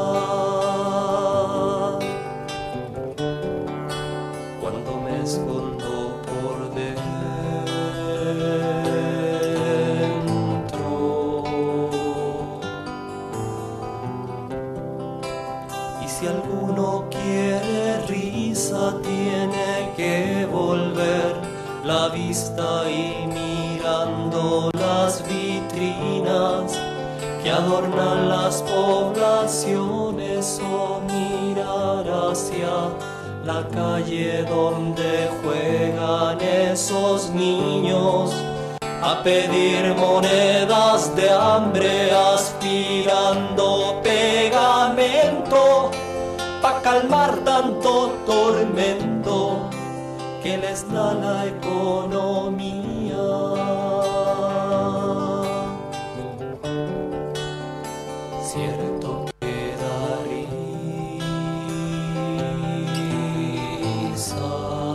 cuando me escondo por dentro. vista y mirando las vitrinas que adornan las poblaciones, o mirar hacia la calle donde juegan esos niños a pedir monedas de hambre, aspirando pegamento pa' calmar tanto tormento que les da la economía. Cierto que da risa,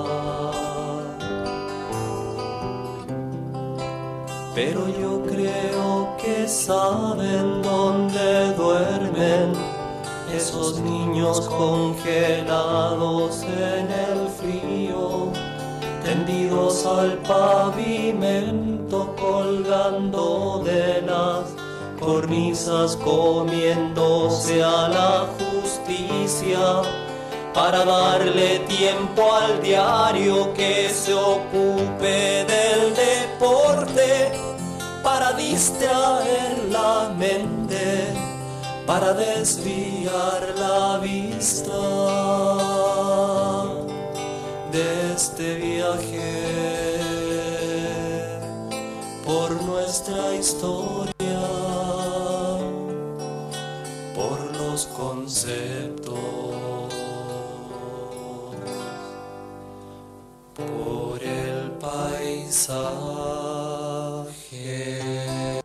pero yo creo que saben dónde duermen esos niños congelados en el frío, tendidos al pavimento, colgando de las cornisas, comiéndose a la justicia para darle tiempo al diario que se ocupe del deporte, para distraer la mente, para desviar la vista de este viaje por nuestra historia, por los conceptos, por el paisaje.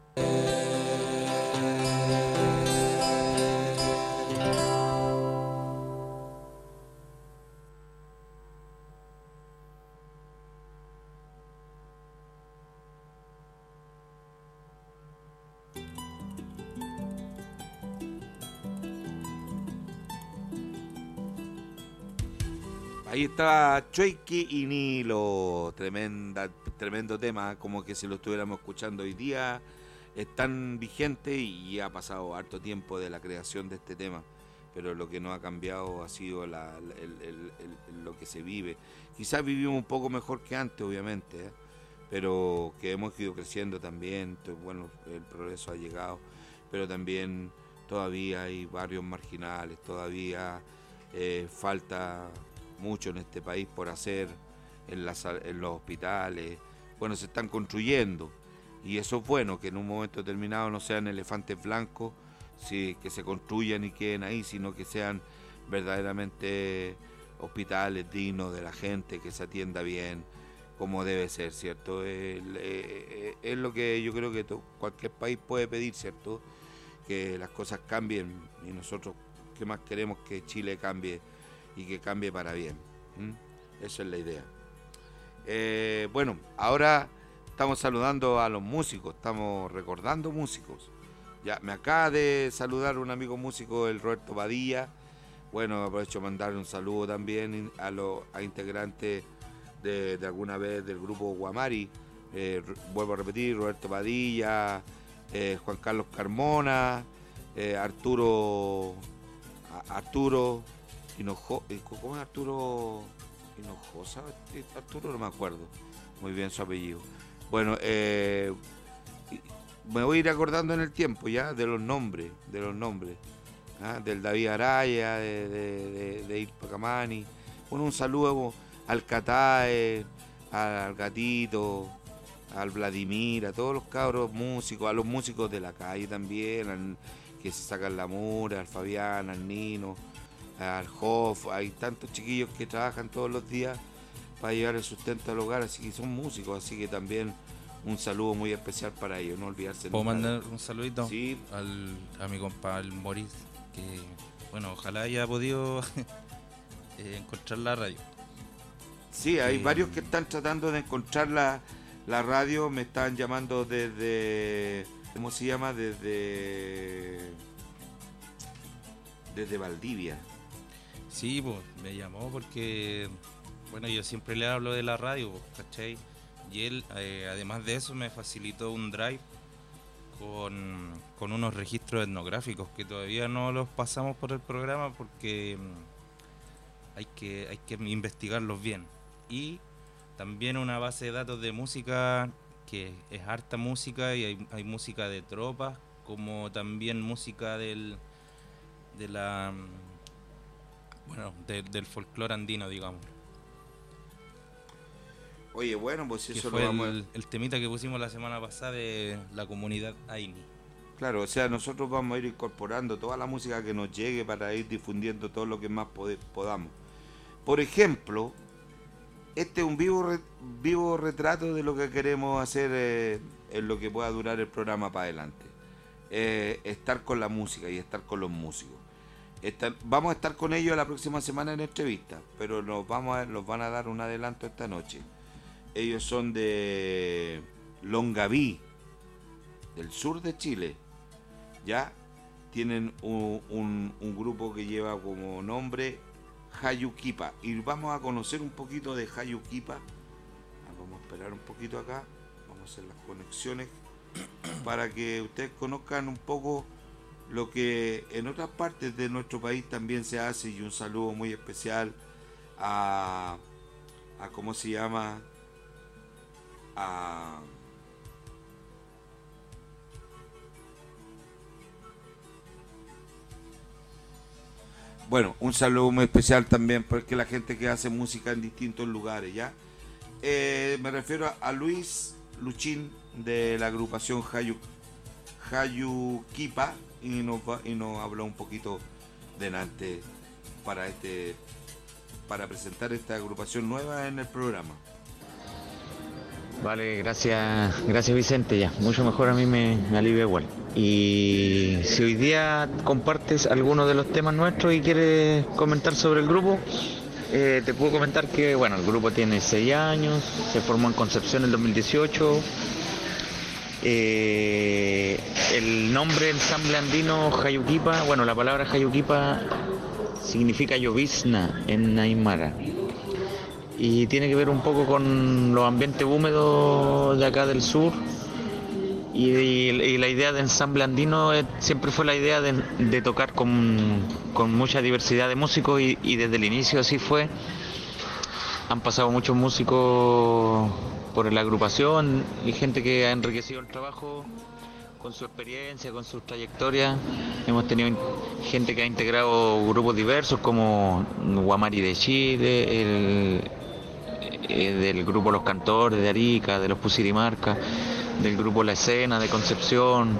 Ahí está Chueque y Nilo, tremenda, tremendo tema, como que si lo estuviéramos escuchando hoy día, es tan vigente y ha pasado harto tiempo de la creación de este tema, pero lo que no ha cambiado ha sido la, el, el, el, el, lo que se vive. Quizás vivimos un poco mejor que antes, obviamente, ¿eh? Pero que hemos ido creciendo también, bueno, el progreso ha llegado, pero también todavía hay barrios marginales, todavía eh, falta mucho en este país por hacer en, las, en los hospitales. Bueno, se están construyendo y eso es bueno, que en un momento determinado no sean elefantes blancos, sí, que se construyan y queden ahí, sino que sean verdaderamente hospitales dignos de la gente, que se atienda bien como debe ser, ¿cierto? Es, es, es lo que yo creo que to, cualquier país puede pedir, ¿cierto? Que las cosas cambien, y nosotros qué más queremos que Chile cambie y que cambie para bien. ¿Mm? Esa es la idea. Eh, bueno, ahora estamos saludando a los músicos, estamos recordando músicos. Ya me acaba de saludar un amigo músico, el Roberto Padilla. Bueno, aprovecho de mandarle un saludo también a los a integrantes de, de alguna vez del grupo Guamari. Eh, vuelvo a repetir, Roberto Padilla, eh, Juan Carlos Carmona, eh, Arturo Arturo Hinojo, ¿cómo es Arturo Hinojosa? Arturo no me acuerdo muy bien su apellido. Bueno, eh, me voy a ir acordando en el tiempo ya de los nombres, de los nombres, ¿ah? Del David Araya, de, de, de, de Irpa Camani. Bueno, un saludo al Catae, al Gatito, al Vladimir, a todos los cabros músicos, a los músicos de la calle también, al, que se sacan la mura, al Fabián, al Nino, al Hoff. Hay tantos chiquillos que trabajan todos los días para llevar el sustento al hogar, así que son músicos, así que también un saludo muy especial para ellos, no olvidarse. ¿Puedo mandar un saludito? Sí. Al, a mi compa, al Boris, que bueno, ojalá haya podido eh, encontrar la radio. Sí, hay que, varios que están tratando de encontrar la, la radio, me están llamando desde, ¿cómo se llama? Desde, desde Valdivia. Sí, pues, me llamó porque, bueno, yo siempre le hablo de la radio, pues, ¿cachai? Y él, eh, además de eso, me facilitó un drive con, con unos registros etnográficos que todavía no los pasamos por el programa porque mm, hay que, hay que investigarlos bien. Y también una base de datos de música que es harta música, y hay, hay música de tropas, como también música del de la bueno de, del folclore andino, digamos. Oye, bueno, pues Que eso fue lo vamos el, el temita que pusimos la semana pasada de la comunidad Aini. a... Claro, o sea, nosotros vamos a ir incorporando toda la música que nos llegue para ir difundiendo todo lo que más pode- podamos. Por ejemplo, este es un vivo re- vivo retrato de lo que queremos hacer eh, en lo que pueda durar el programa para adelante. Eh, estar con la música y estar con los músicos. Estar- vamos a estar con ellos la próxima semana en entrevista, pero nos vamos a, nos van a dar un adelanto esta noche. Ellos son de Longaví, del sur de Chile. Ya tienen un, un, un grupo que lleva como nombre Hayukipa, y vamos a conocer un poquito de Hayukipa. Vamos a esperar un poquito acá, vamos a hacer las conexiones para que ustedes conozcan un poco lo que en otras partes de nuestro país también se hace, y un saludo muy especial a, a ¿cómo se llama? A Bueno, un saludo muy especial también porque la gente que hace música en distintos lugares, ¿ya? Eh, me refiero a, a Luis Luchín de la agrupación Hayu, Hayukipa, y nos va, y nos habló un poquito delante para este para presentar esta agrupación nueva en el programa. Vale, gracias, gracias Vicente, ya, mucho mejor, a mí me, me alivia igual. Y si hoy día compartes alguno de los temas nuestros y quieres comentar sobre el grupo, eh, te puedo comentar que, bueno, el grupo tiene seis años, se formó en Concepción en el dos mil dieciocho. Eh, el nombre ensamble andino Hayukipa, bueno, la palabra Hayukipa significa llovizna en aymara. Y tiene que ver un poco con los ambientes húmedos de acá del sur, y, y, y la idea de ensamble andino eh, siempre fue la idea de, de tocar con, con mucha diversidad de músicos, y, y desde el inicio así fue. Han pasado muchos músicos por la agrupación y gente que ha enriquecido el trabajo con su experiencia, con sus trayectorias. Hemos tenido gente que ha integrado grupos diversos como Guamari de Chile, el del grupo Los Cantores de Arica, de los Pusirimarca, del grupo La Escena de Concepción,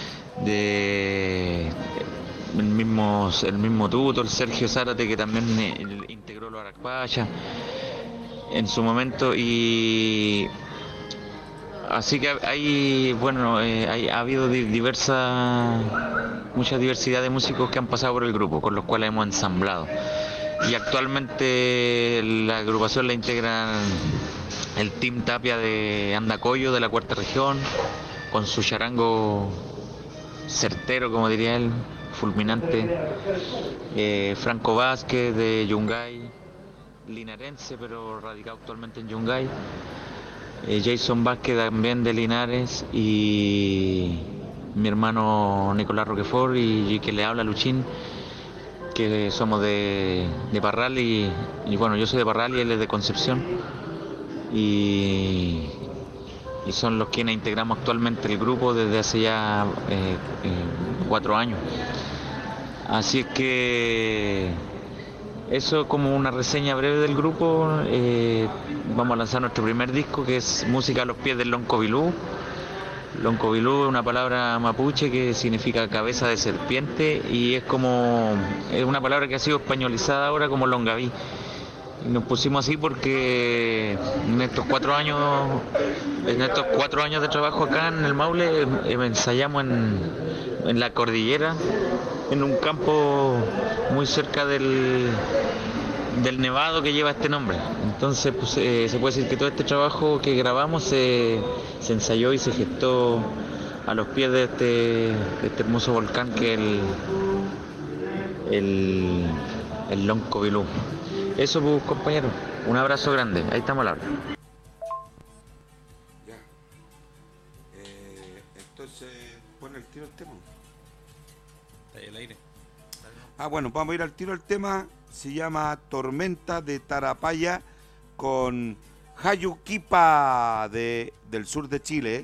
de el mismo, el mismo Tuto, el Sergio Zárate, que también integró los Aracpaya en su momento. Y así que hay, bueno, eh, hay, ha habido diversa, mucha diversidad de músicos que han pasado por el grupo, con los cuales hemos ensamblado. Y actualmente la agrupación la integran el Team Tapia de Andacollo, de la cuarta región, con su charango certero, como diría él, fulminante. Eh, Franco Vázquez de Yungay, linarense pero radicado actualmente en Yungay. Eh, Jason Vázquez también de Linares, y mi hermano Nicolás Roquefort, y, y que le habla Luchín, que somos de, de Parral, y, y bueno, yo soy de Parral y él es de Concepción, y, y son los quienes integramos actualmente el grupo desde hace ya eh, eh, cuatro años. Así es que eso como una reseña breve del grupo. Eh, vamos a lanzar nuestro primer disco, que es Música a los pies del Loncovilú. Loncovilú es una palabra mapuche que significa cabeza de serpiente, y es como es una palabra que ha sido españolizada ahora como Longaví. Y nos pusimos así porque en estos cuatro años, en estos cuatro años de trabajo acá en el Maule, eh, ensayamos en, en la cordillera, en un campo muy cerca del, del nevado que lleva este nombre. Entonces pues, eh, se puede decir que todo este trabajo que grabamos se, se ensayó y se gestó a los pies de este, de este hermoso volcán que es el, el, el Loncovilú. Eso pues, compañeros, un abrazo grande, ahí estamos al habla. Ya. Eh, entonces, pon el tiro el tema. El aire. Ah, bueno, vamos a ir al tiro el tema. Se llama Tormenta de Tarapaya con Jayuquipa de, del sur de Chile.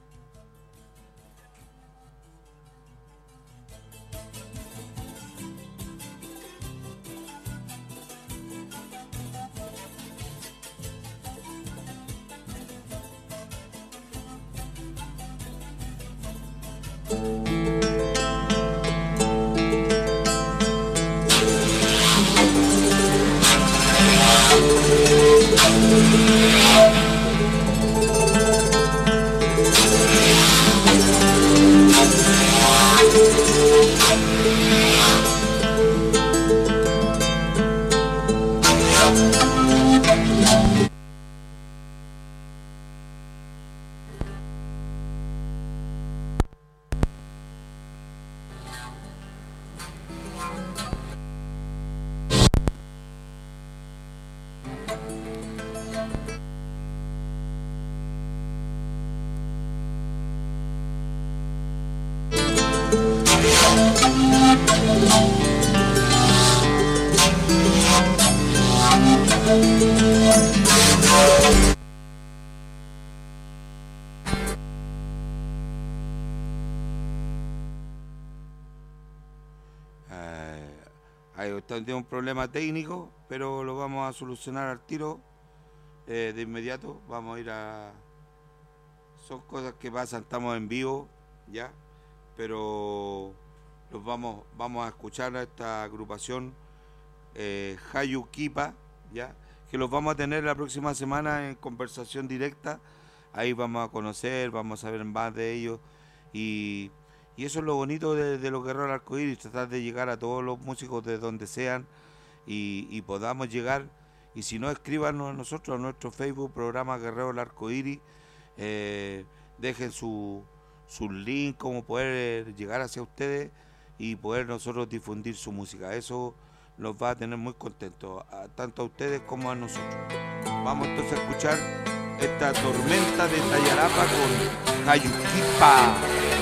Tiene un problema técnico, pero lo vamos a solucionar al tiro, eh, de inmediato. Vamos a ir a... Son cosas que pasan, estamos en vivo, ya, pero los vamos, vamos a escuchar a esta agrupación eh, Jayuquipa, ya, que los vamos a tener la próxima semana en conversación directa. Ahí vamos a conocer, vamos a ver más de ellos, y... Y eso es lo bonito de, de los Guerreros del Arcoíris, tratar de llegar a todos los músicos de donde sean y, y podamos llegar. Y si no, escríbanos a nosotros, a nuestro Facebook, programa Guerreros del Arcoíris, eh, dejen su, su link, cómo poder llegar hacia ustedes y poder nosotros difundir su música. Eso nos va a tener muy contentos, a, tanto a ustedes como a nosotros. Vamos entonces a escuchar esta Tormenta de Tayarapa con Jayuquipa.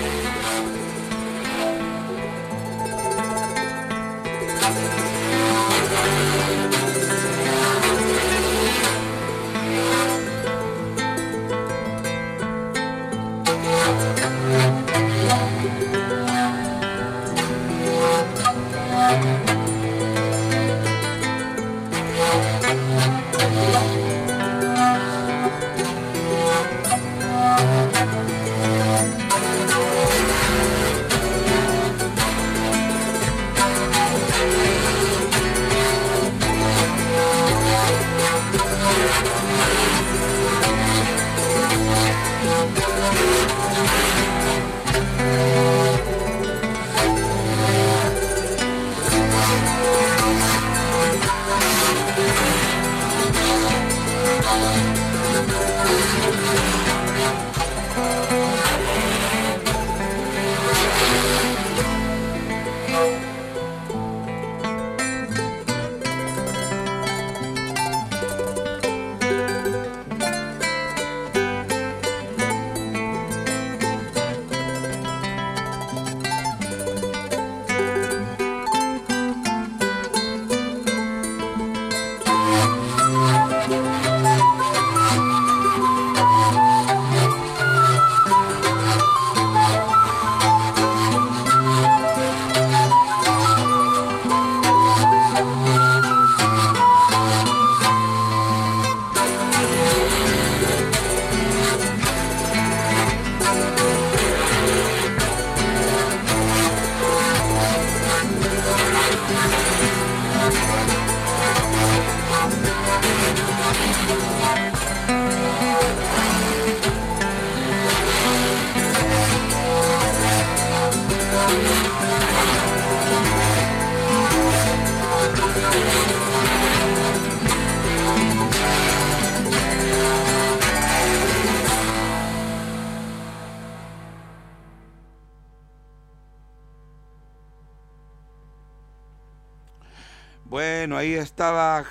Bueno, ahí estaba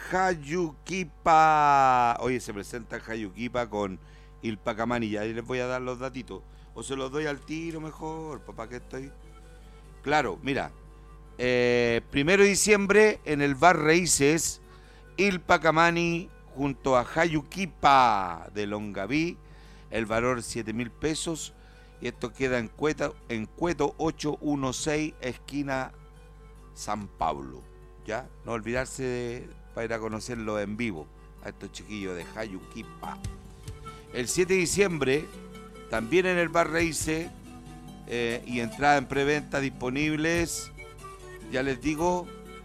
Jayuquipa. Oye, se presenta Jayuquipa con Ilpacamani. Ya ahí les voy a dar los datitos. O se los doy al tiro mejor, papá, que estoy. Claro, mira. Eh, primero de diciembre en el Bar Raíces, Ilpacamani junto a Jayuquipa de Longaví, el valor siete mil pesos. Y esto queda en Cueto, en Cueto ochocientos dieciséis, esquina San Pablo. ¿Ya? No olvidarse de, para ir a conocerlo en vivo, a estos chiquillos de Jayuquipa. El siete de diciembre, también en el Bar Raíces, eh, y entrada en preventa disponibles, ya les digo,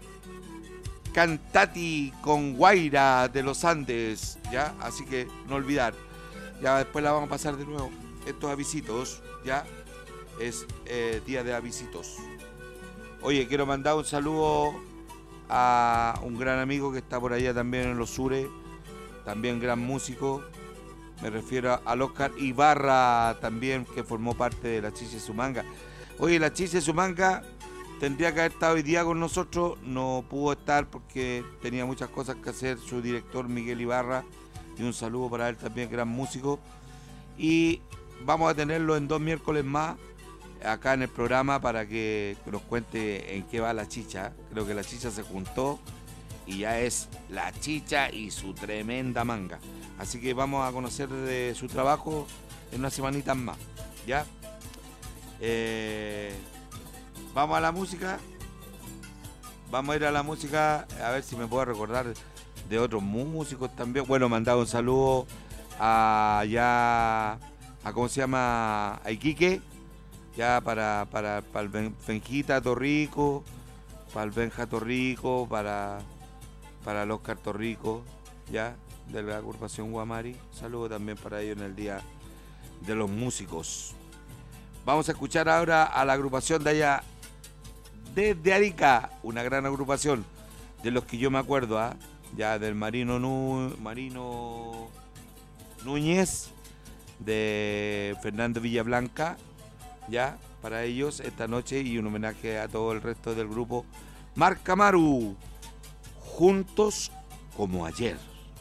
Cantati con Guaira de los Andes, ¿ya? Así que no olvidar. Ya después la vamos a pasar de nuevo. Estos avisitos, ya es eh, día de avisitos. Oye, quiero mandar un saludo a un gran amigo que está por allá también en los sures, también gran músico. Me refiero al Oscar Ibarra también, que formó parte de la Chicha Sumanga. Oye, la Chicha Sumanga tendría que haber estado hoy día con nosotros, no pudo estar porque tenía muchas cosas que hacer su director Miguel Ibarra, y un saludo para él también, gran músico. Y vamos a tenerlo en dos miércoles más acá en el programa para que nos cuente en qué va la chicha. Creo que la chicha se juntó y ya es la chicha y su tremenda manga. Así que vamos a conocer de su trabajo en unas semanitas más, ¿ya? Eh, vamos a la música. Vamos a ir a la música, a ver si me puedo recordar de otros músicos también. Bueno, mandado un saludo a ya a cómo se llama, a Iquique, ya para, para, para el Benjita Torrico, para el Benja Torrico, para, para el Oscar Torrico, ya, de la agrupación Guamari. Saludo también para ellos en el Día de los Músicos. Vamos a escuchar ahora a la agrupación de allá, desde Arica, una gran agrupación, de los que yo me acuerdo, ¿ah? Ya del Marino, Nu, Marino Núñez, de Fernando Villablanca, ya, para ellos esta noche, y un homenaje a todo el resto del grupo Marca Maru, juntos como ayer.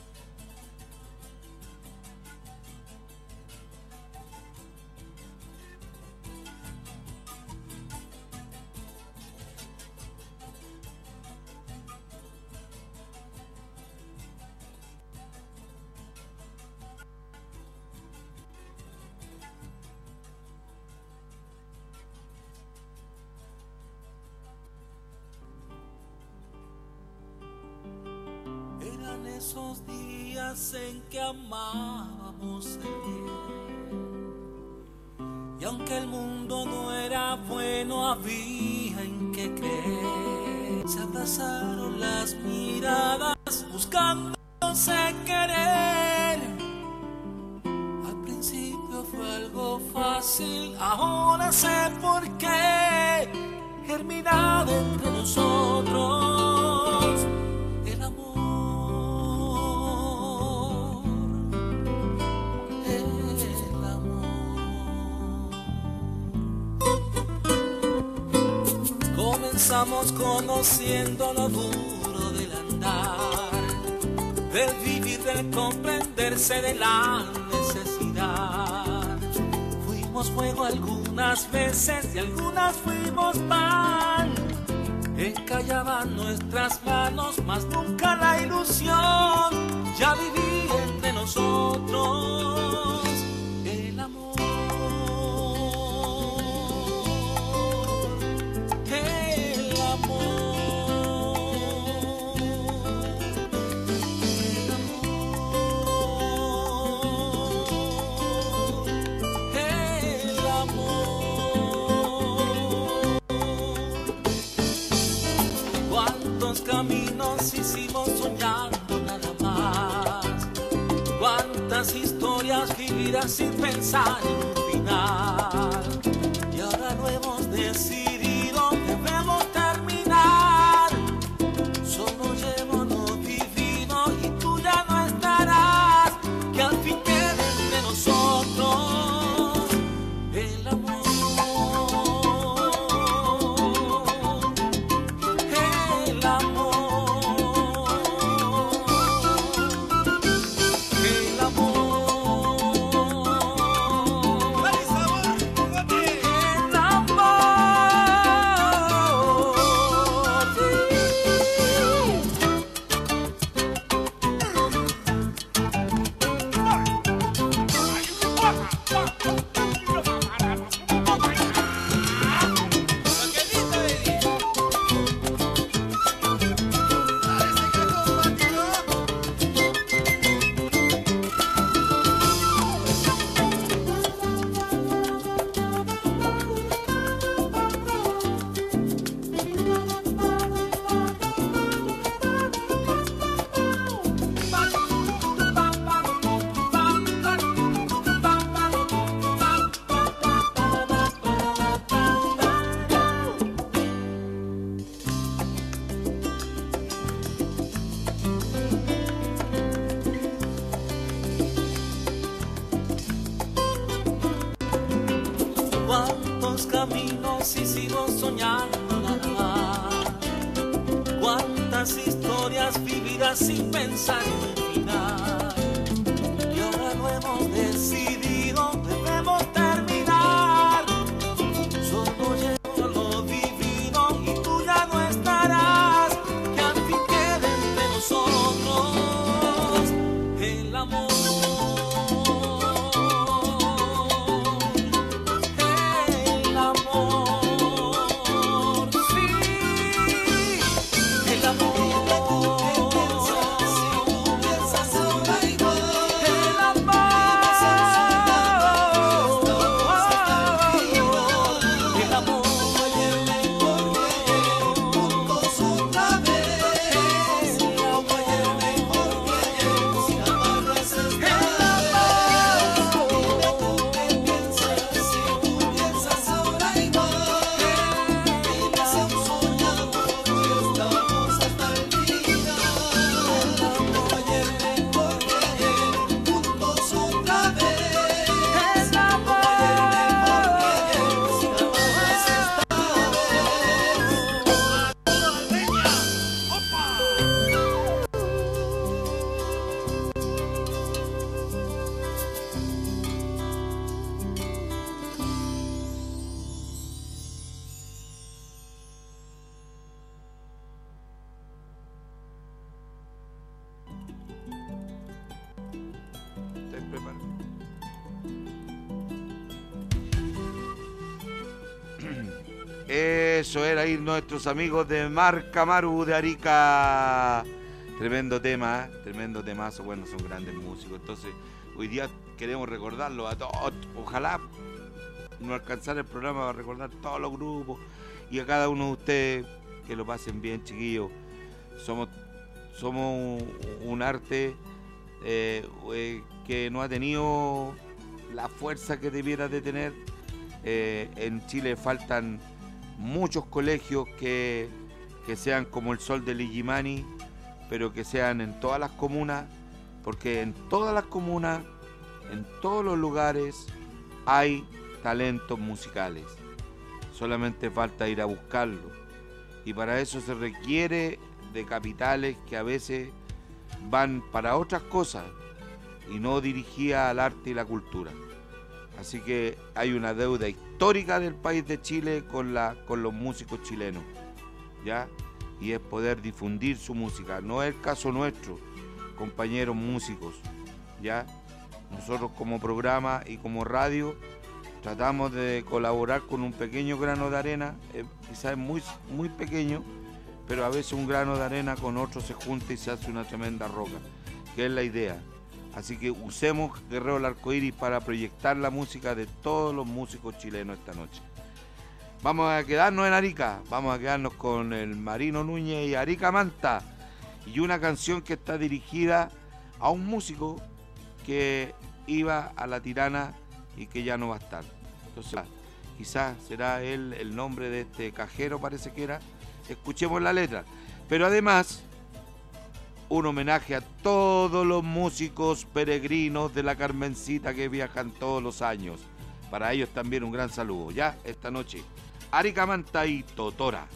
Esos días en que amábamos el bien, y aunque el mundo no era bueno, había en qué creer. Se abrazaron las miradas buscándose querer. Al principio fue algo fácil, ahora sé por qué. Germinado entre nosotros el amor. Comenzamos conociendo lo duro del andar, del vivir, del comprenderse, de la necesidad. Fuimos fuego algunas veces y algunas fuimos pan. Encallaban nuestras manos, mas nunca la ilusión. Ya vivía entre nosotros el amor. Caminos hicimos soñando nada más, cuántas historias vividas sin pensar en un final, y ahora lo hemos decidido, debemos terminar. Solo llevo lo divino y tú ya no estarás, que al fin quede entre nosotros el amor. El amor. caminos y sigo soñando nada más. Cuántas historias vividas sin pensar en el final. Y ahora lo hemos decidido, debemos terminar. Solo llevo lo divino y tú ya no estarás. Que al fin quede entre nosotros el amor. Eso era ir nuestros amigos de Marca Maru de Arica. Tremendo tema, ¿eh? Tremendo temazo. Bueno, son grandes músicos. Entonces, hoy día queremos recordarlo a todos. Ojalá no alcanzara el programa para recordar todos los grupos y a cada uno de ustedes que lo pasen bien, chiquillos. Somos, somos un, un arte eh, eh, que no ha tenido la fuerza que debiera de tener. Eh, en Chile faltan muchos colegios que, que sean como el Sol de Ligimani, pero que sean en todas las comunas, porque en todas las comunas, en todos los lugares, hay talentos musicales. Solamente falta ir a buscarlos. Y para eso se requiere de capitales que a veces van para otras cosas y no dirigidas al arte y la cultura. Así que hay una deuda histórica del país de Chile con, la, con los músicos chilenos, ¿ya? Y es poder difundir su música. No es el caso nuestro, compañeros músicos, ¿ya? Nosotros como programa y como radio tratamos de colaborar con un pequeño grano de arena, eh, quizás es muy, muy pequeño, pero a veces un grano de arena con otro se junta y se hace una tremenda roca, que es la idea. Así que usemos Guerrero del Arcoíris para proyectar la música de todos los músicos chilenos esta noche. Vamos a quedarnos en Arica, vamos a quedarnos con el Marino Núñez y Arica Manta, y una canción que está dirigida a un músico que iba a La Tirana y que ya no va a estar. Entonces, quizás será él el nombre de este cajero, parece que era. Escuchemos la letra. Pero además, un homenaje a todos los músicos peregrinos de la Carmencita que viajan todos los años. Para ellos también un gran saludo. Ya, esta noche, Arica Manta y Totora.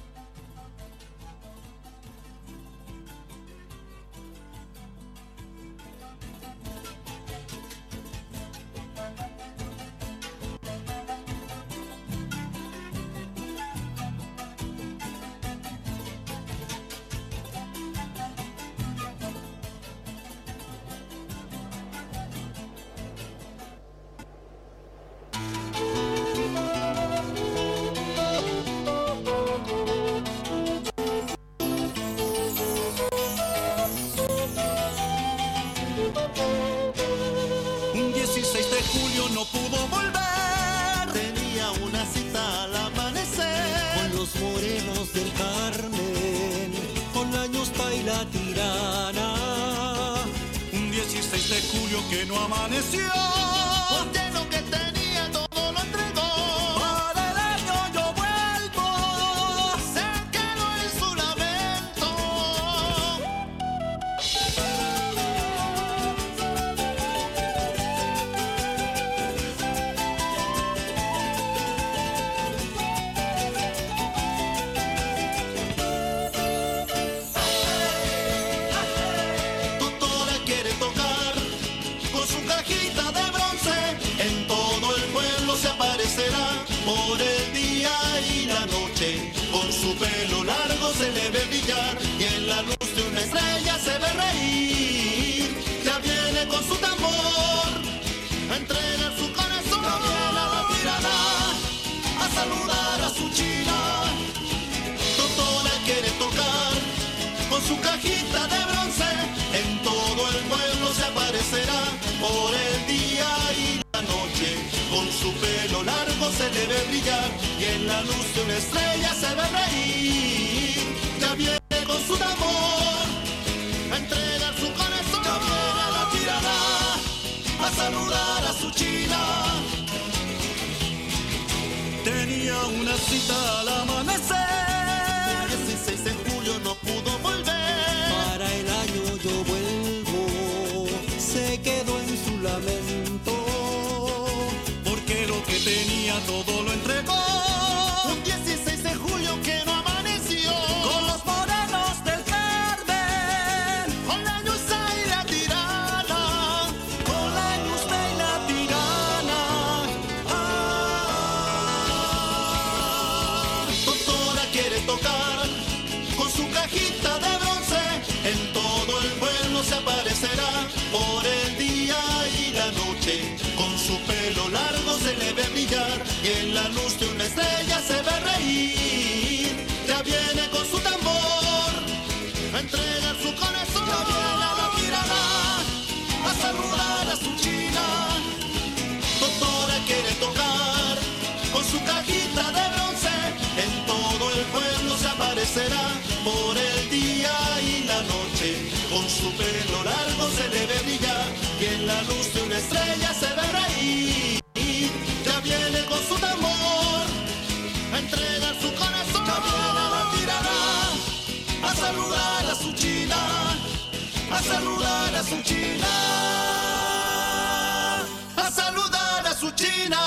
Que no amaneció, porque lo que tenía todo lo entregó. Para el año yo vuelvo, se quedó en su lamento. su cajita de bronce, en todo el pueblo se aparecerá por el día y la noche. Con su pelo largo se le ve brillar y en la luz de una estrella se ve reír. Ya viene con su tambor a entregar su corazón. Ya viene la tirana a saludar a su china. Tenía una cita al amanecer, el dieciséis de julio no pudo volver. Para el año yo vuelvo, se quedó en su lamento, porque lo que tenía todo lo entregó. Un dieciséis de julio que no amaneció, con los morenos del Carmen, con la ñuza y la tirana, con la ñuza y la tirana. Ah, doctora quiere tocar con su cajita de bronce, en todo el pueblo se aparecerá por el día y la noche. Con su pelo largo se le ve brillar y en la luz de una estrella se ve reír. Ya viene con su tambor a entregar su corazón. Ya viene a la tirana a saludar a su china. Doctora quiere tocar con su cajita de bronce, en todo el pueblo se aparecerá por el día y la noche. Con su pelo largo se le ve brillar y en la luz de una estrella se ve reír. Ya viene con su tambor a entregar su corazón. Ya viene la tirana a saludar a su china, a saludar a su china, a saludar a su china.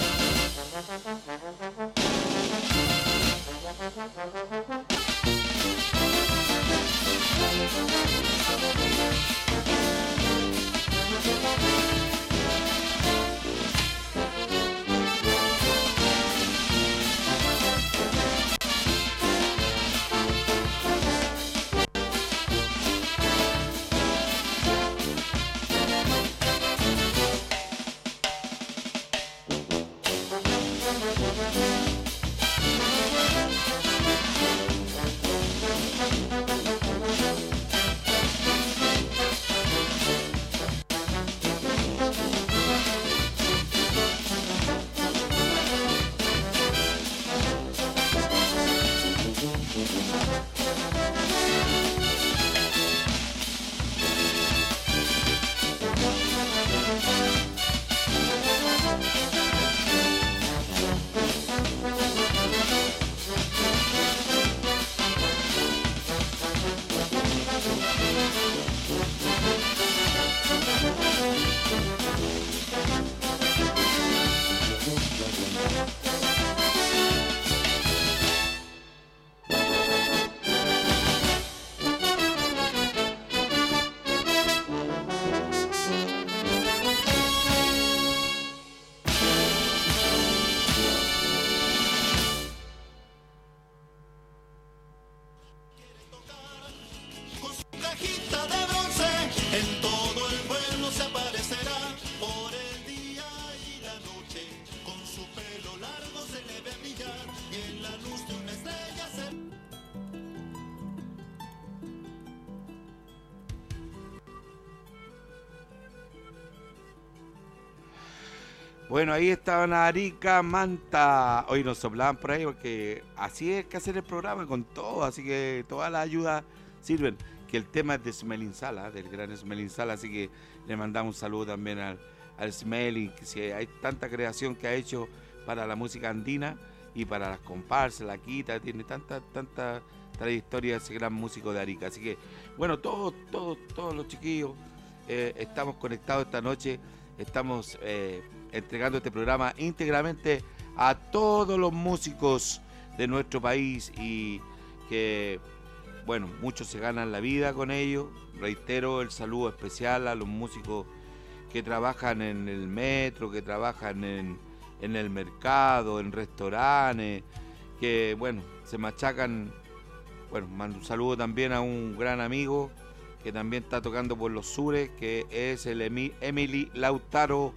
Bueno, ahí estaban Arica, Manta. Hoy nos soplaban por ahí porque así es que hacer el programa con todo, así que todas las ayudas sirven. Que el tema es de Smelling Sala, del gran Smelling Sala, así que le mandamos un saludo también al, al Smelling, que si hay tanta creación que ha hecho para la música andina y para las comparsas, la quita, tiene tanta, tanta trayectoria ese gran músico de Arica. Así que, bueno, todos, todos, todos los chiquillos eh, estamos conectados esta noche, estamos eh, entregando este programa íntegramente a todos los músicos de nuestro país y que, bueno, muchos se ganan la vida con ello. Reitero el saludo especial a los músicos que trabajan en el metro, que trabajan en, en el mercado, en restaurantes, que, bueno, se machacan. Bueno, mando un saludo también a un gran amigo que también está tocando por los sures, que es el Emi, Emily Lautaro,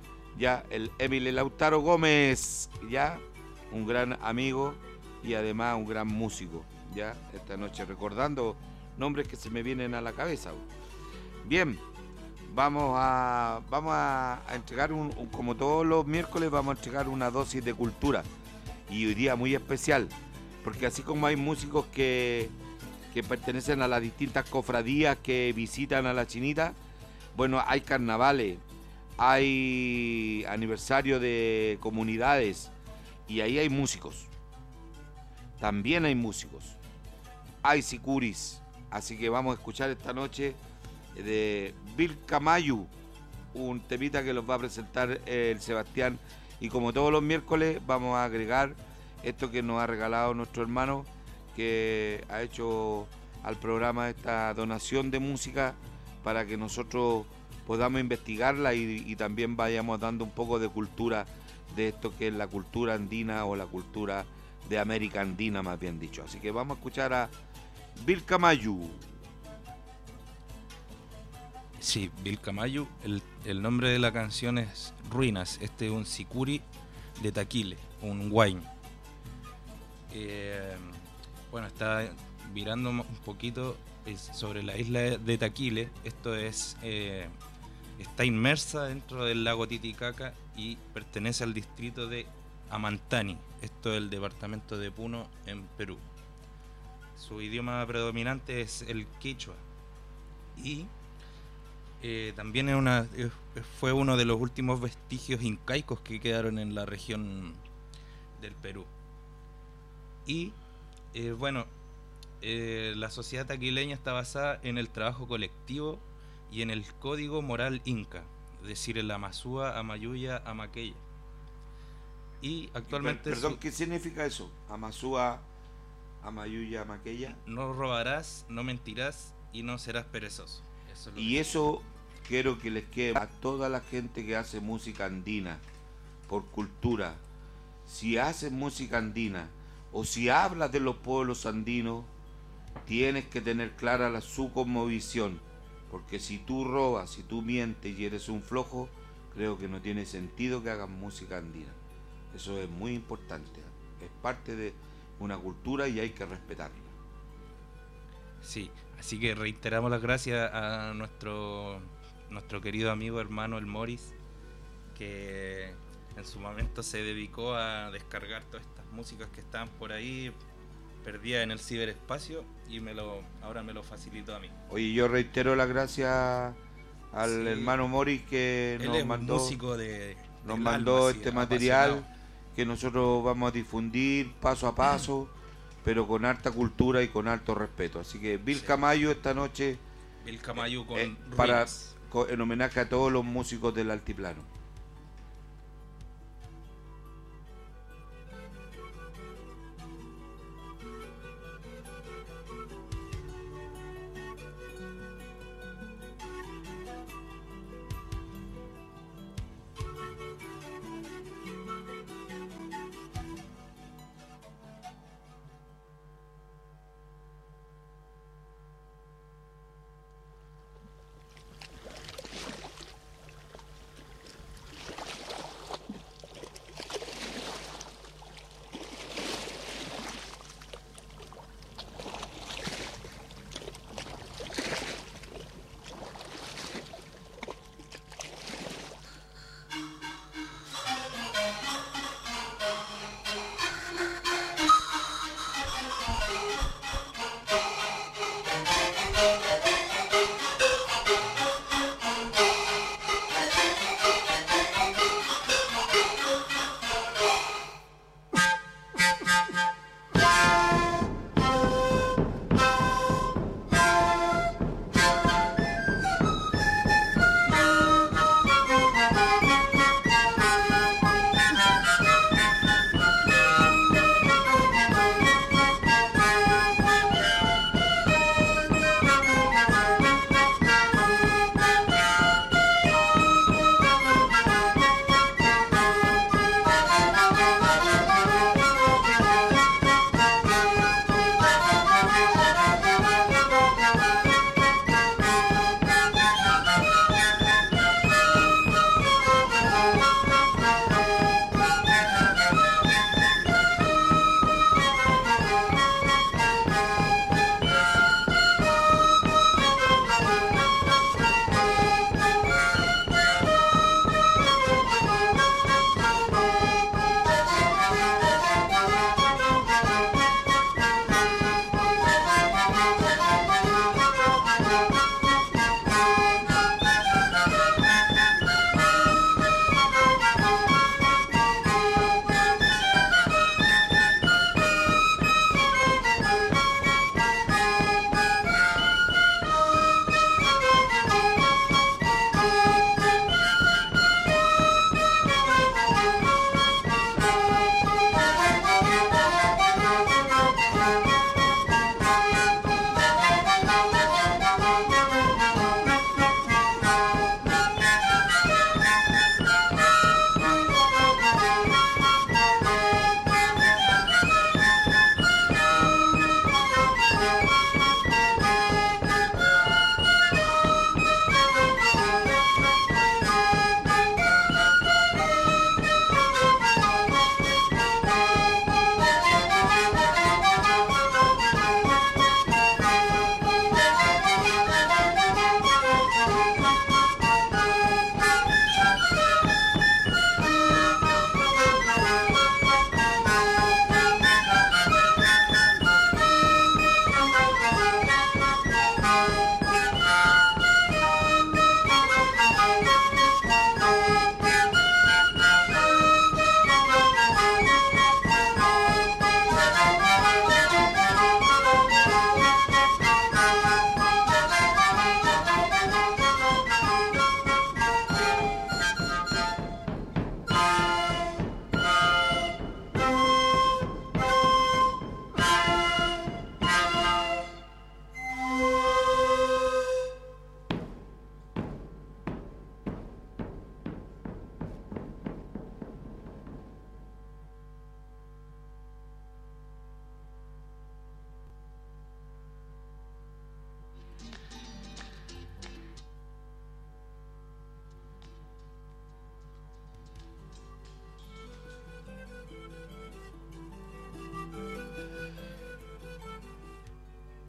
ya, el Emily Lautaro Gómez, ya, un gran amigo y además un gran músico, ya, esta noche recordando nombres que se me vienen a la cabeza. Bien, vamos a vamos a, a entregar, un, un, como todos los miércoles, vamos a entregar una dosis de cultura. Y hoy día muy especial, porque así como hay músicos que, que pertenecen a las distintas cofradías que visitan a la Chinita, bueno, hay carnavales, hay aniversario de comunidades y ahí hay músicos. También hay músicos. Hay sicuris. Así que vamos a escuchar esta noche de Vilcamayu, un temita que los va a presentar el Sebastián. Y como todos los miércoles vamos a agregar esto que nos ha regalado nuestro hermano, que ha hecho al programa esta donación de música para que nosotros podamos investigarla y, y también vayamos dando un poco de cultura de esto que es la cultura andina o la cultura de América Andina, más bien dicho. Así que vamos a escuchar a Vilcamayu. Sí, Vilcamayu, el, el nombre de la canción es Ruinas. Este es un sicuri de Taquile, un wine. Eh, bueno, está virando un poquito sobre la isla de Taquile. Esto es eh, está inmersa dentro del lago Titicaca y pertenece al distrito de Amantani. Esto es el departamento de Puno, en Perú. Su idioma predominante es el quechua y eh, también es una, eh, fue uno de los últimos vestigios incaicos que quedaron en la región del Perú. Y eh, bueno, eh, la sociedad taquileña está basada en el trabajo colectivo y en el código moral inca, es decir, el Amasúa, Amayuya, Amaqueya. Y actualmente... Perdón, su... ¿qué significa eso? Amasúa, Amayuya, Amaqueya. No robarás, no mentirás y no serás perezoso. Eso es lo y eso quiero que les quede a toda la gente que hace música andina, por cultura. Si haces música andina o si hablas de los pueblos andinos, tienes que tener clara la, su cosmovisión. Porque si tú robas, si tú mientes y eres un flojo, creo que no tiene sentido que hagas música andina. Eso es muy importante. Es parte de una cultura y hay que respetarla. Sí, así que reiteramos las gracias a nuestro, nuestro querido amigo hermano el Morris, que en su momento se dedicó a descargar todas estas músicas que estaban por ahí perdidas en el ciberespacio y me lo ahora me lo facilitó a mí. Oye, yo reitero las gracias al sí, hermano Morris que él nos es mandó, músico de, nos del mandó alma, este sí, material apasionado, que nosotros vamos a difundir paso a paso, pero con harta cultura y con alto respeto. Así que Vilcamayu sí. esta noche, Vilcamayu con eh, para con, en homenaje a todos los músicos del altiplano.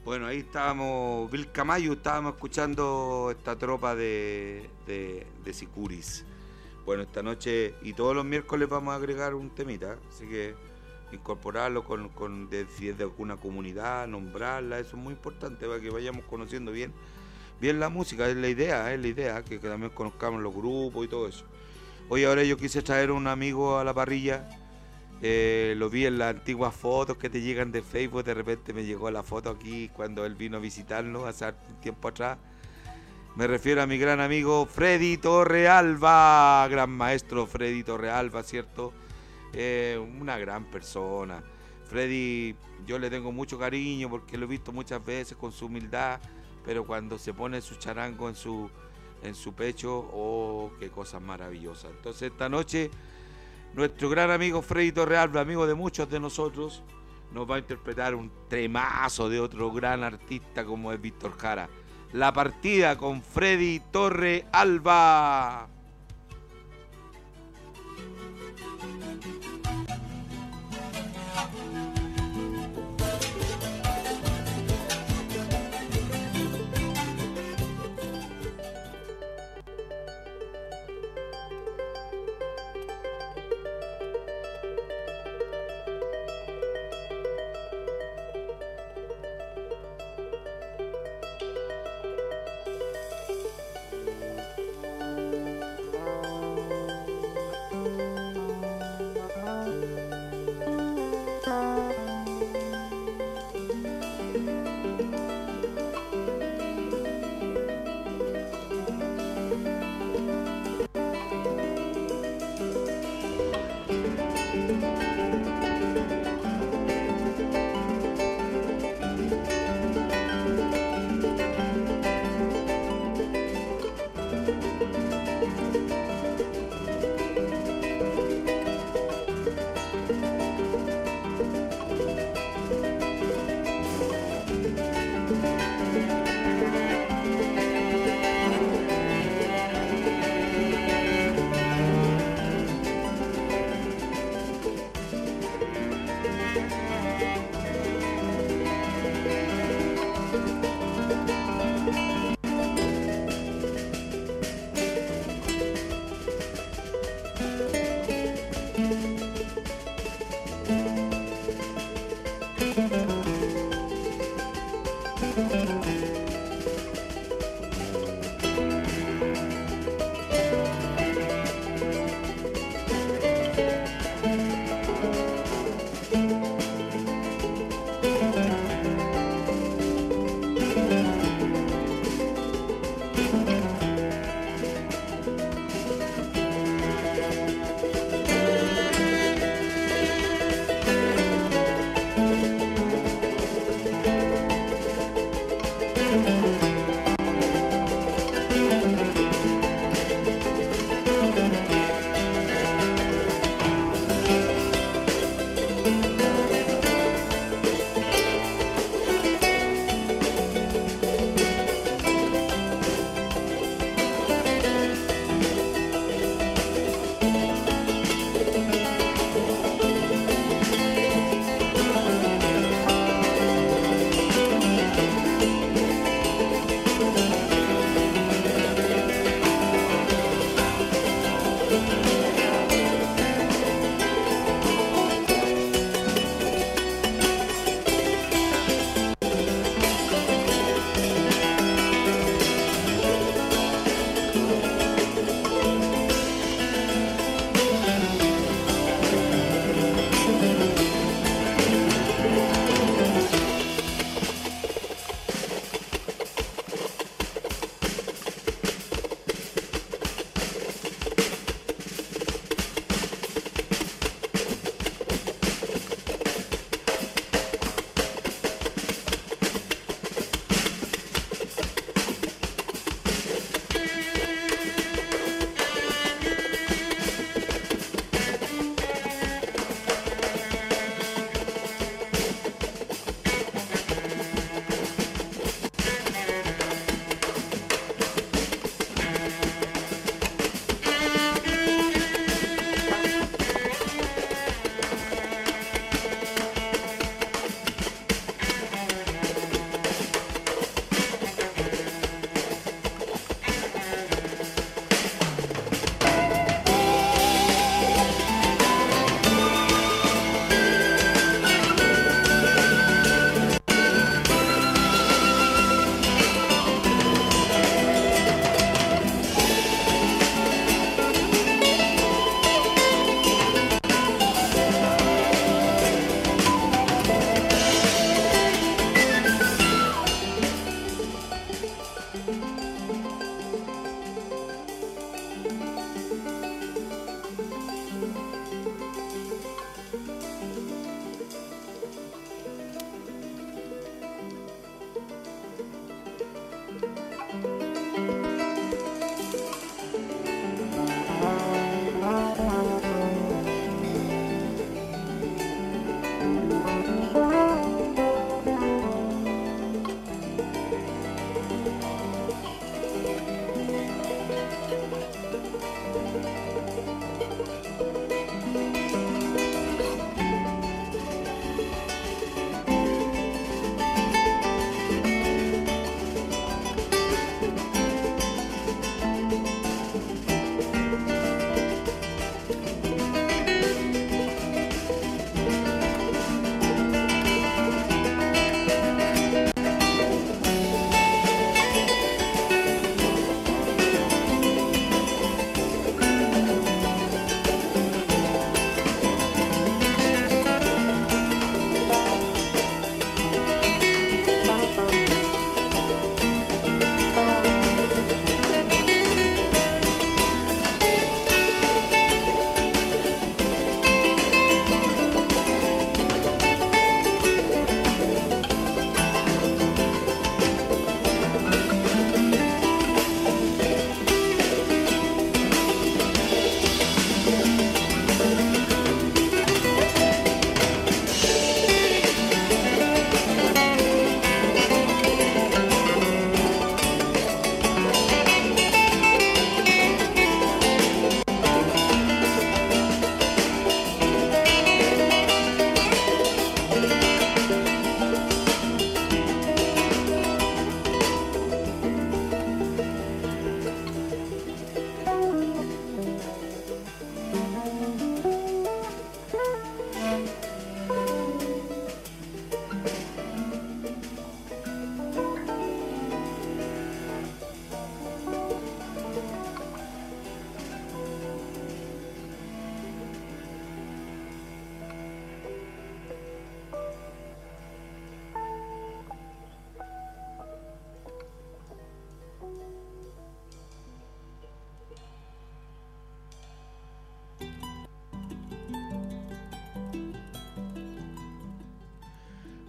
Bueno, ahí estábamos, Vilcamayo, estábamos escuchando esta tropa de, de, de Sicuris. Bueno, esta noche y todos los miércoles vamos a agregar un temita, así que incorporarlo con, con de, si es de alguna comunidad, nombrarla, eso es muy importante para que vayamos conociendo bien, bien la música, es la idea, es la idea, que, que también conozcamos los grupos y todo eso. Hoy ahora yo quise traer un amigo a la parrilla. Eh, lo vi en las antiguas fotos que te llegan de Facebook. De repente me llegó la foto aquí cuando él vino a visitarnos hace un tiempo atrás. Me refiero a mi gran amigo Freddy Torrealba, gran maestro Freddy Torrealba, ¿cierto? Eh, una gran persona. Freddy, yo le tengo mucho cariño porque lo he visto muchas veces con su humildad, pero cuando se pone su charango en su, en su pecho, oh, qué cosas maravillosas. Entonces esta noche nuestro gran amigo Freddy Torrealba, amigo de muchos de nosotros, nos va a interpretar un tremazo de otro gran artista como es Víctor Jara. La partida con Freddy Torrealba.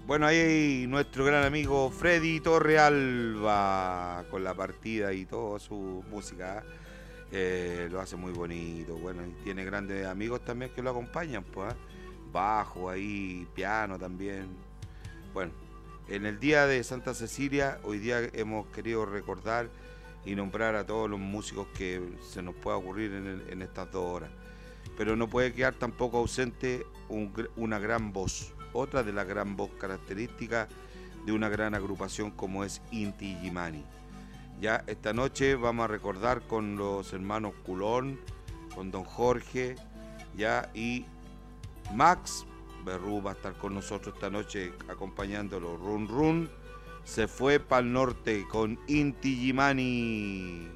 Bueno, ahí nuestro gran amigo Freddy Torrealba con la partida y toda su música. Eh, lo hace muy bonito. Bueno, y tiene grandes amigos también que lo acompañan, pues. ¿eh? Bajo ahí, piano también. Bueno, en el día de Santa Cecilia, hoy día hemos querido recordar y nombrar a todos los músicos que se nos pueda ocurrir en, el, en estas dos horas. Pero no puede quedar tampoco ausente un, una gran voz. Otra de las gran voz características de una gran agrupación como es Inti Illimani. Ya esta noche vamos a recordar con los hermanos Culón, con don Jorge, ya, y Max Berrú va a estar con nosotros esta noche acompañándolo. Run Run se fue para el norte con Inti Illimani.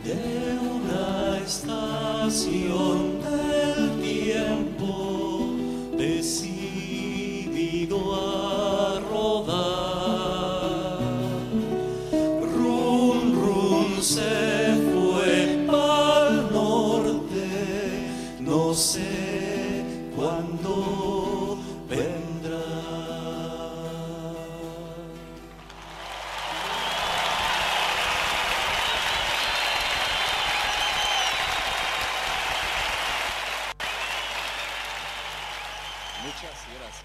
de una estación del tiempo decidido a rodar. Run, run, se fue pa'l norte, no sé cuándo vendrá. Muchas gracias.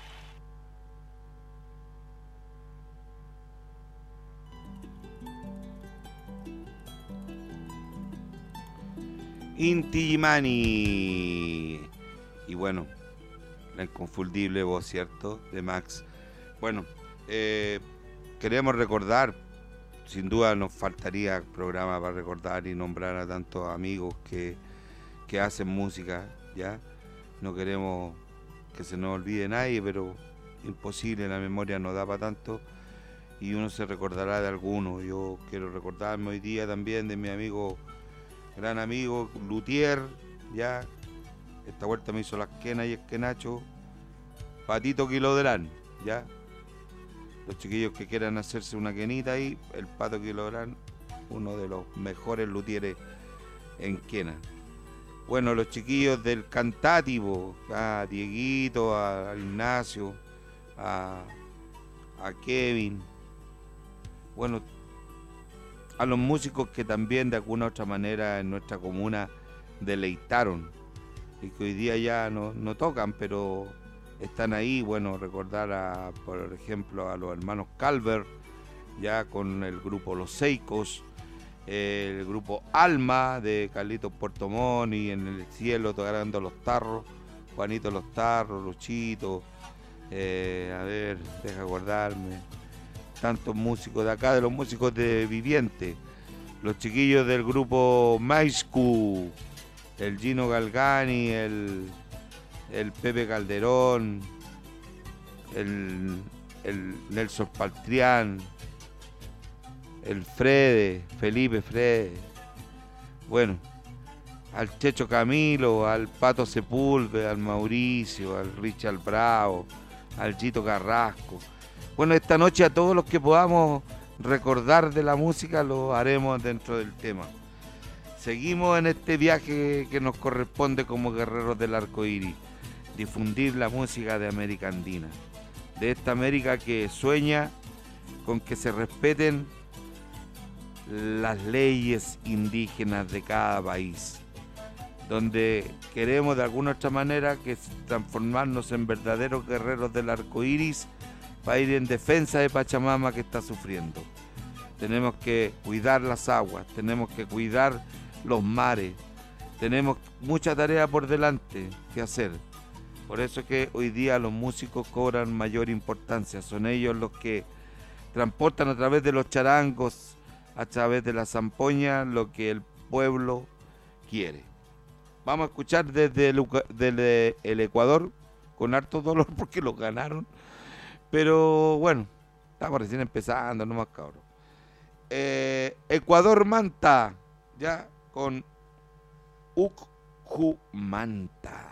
Inti Illimani. Y bueno, la inconfundible voz, ¿cierto? De Max. Bueno, eh, queremos recordar, sin duda nos faltaría programa para recordar y nombrar a tantos amigos que, que hacen música, ¿ya? No queremos que se nos olvide nadie, pero imposible, la memoria no da para tanto y uno se recordará de algunos. Yo quiero recordarme hoy día también de mi amigo, gran amigo, Luthier, ya, esta vuelta me hizo las quenas y el quenacho, Patito Kilodrán, ya, los chiquillos que quieran hacerse una quenita ahí, el Pato Kilodrán, uno de los mejores luthieres en quena. Bueno, los chiquillos del Cantativo, a Dieguito, a Ignacio, a, a Kevin, bueno, a los músicos que también de alguna u otra manera en nuestra comuna deleitaron y que hoy día ya no, no tocan, pero están ahí. Bueno, recordar a, por ejemplo, a los hermanos Calver, ya con el grupo Los Seicos, el grupo Alma de Carlitos Puerto Montt y en el cielo tocando los tarros, Juanito Los Tarros, Luchito, eh, a ver, deja acordarme, tantos músicos de acá, de los músicos de Viviente, los chiquillos del grupo Maiscu, el Gino Galgani, el, el Pepe Calderón, el, el Nelson Paltrián, el Frede, Felipe Frede, bueno, al Checho Camilo, al Pato Sepúlveda, al Mauricio, al Richard Bravo, al Chito Carrasco. Bueno, esta noche a todos los que podamos recordar de la música lo haremos dentro del tema. Seguimos en este viaje que nos corresponde como guerreros del arco iris, difundir la música de América Andina, de esta América que sueña con que se respeten las leyes indígenas de cada país, donde queremos de alguna otra manera que transformarnos en verdaderos guerreros del arco iris para ir en defensa de Pachamama que está sufriendo. Tenemos que cuidar las aguas, tenemos que cuidar los mares, tenemos mucha tarea por delante que hacer. Por eso es que hoy día los músicos cobran mayor importancia, son ellos los que transportan a través de los charangos, a través de la zampoña, lo que el pueblo quiere. Vamos a escuchar desde el, desde el Ecuador, con harto dolor porque lo ganaron, pero bueno, estamos recién empezando, no más cabros. Eh, Ecuador Manta, ya con Ucjumanta.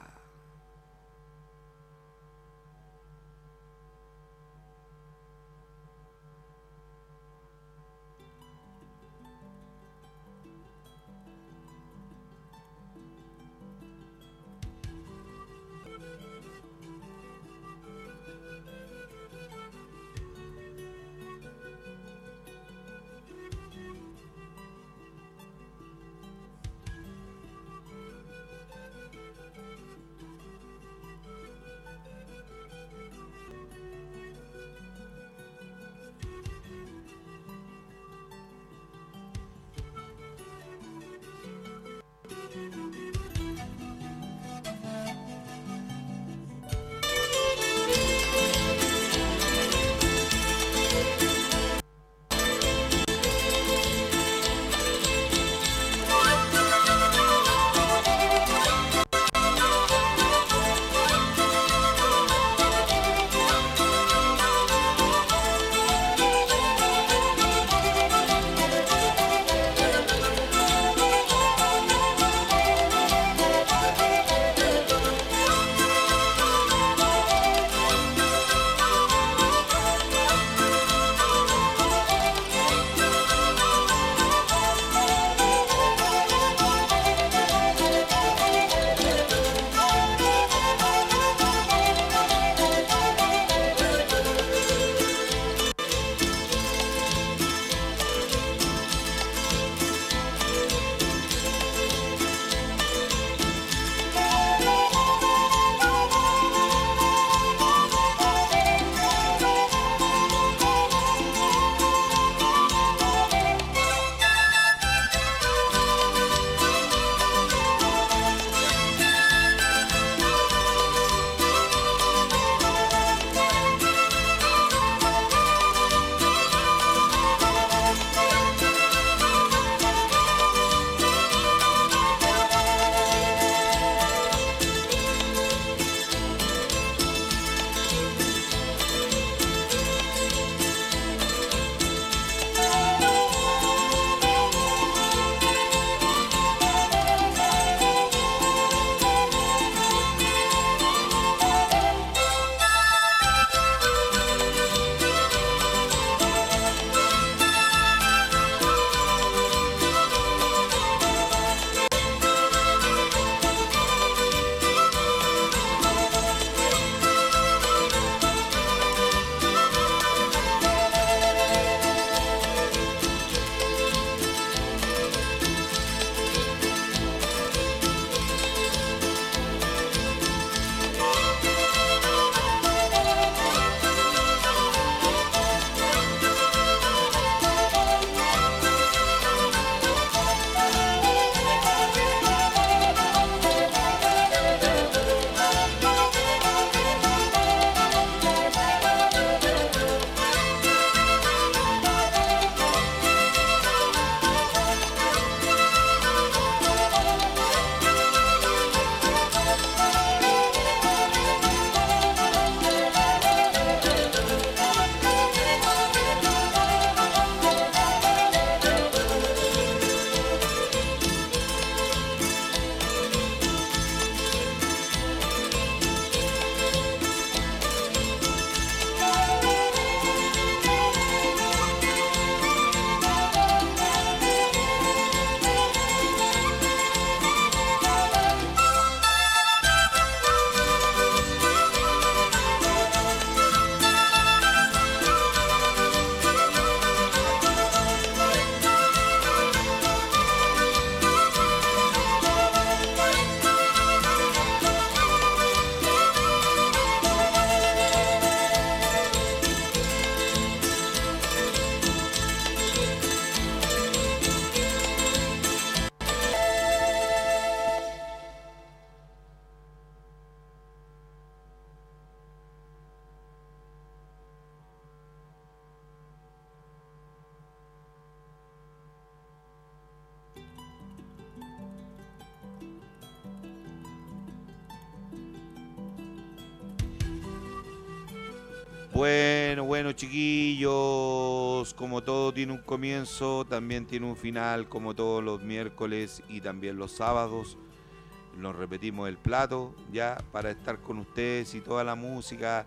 Bueno, bueno, chiquillos, como todo tiene un comienzo, también tiene un final, como todos los miércoles y también los sábados. Nos repetimos el plato, ya, para estar con ustedes y toda la música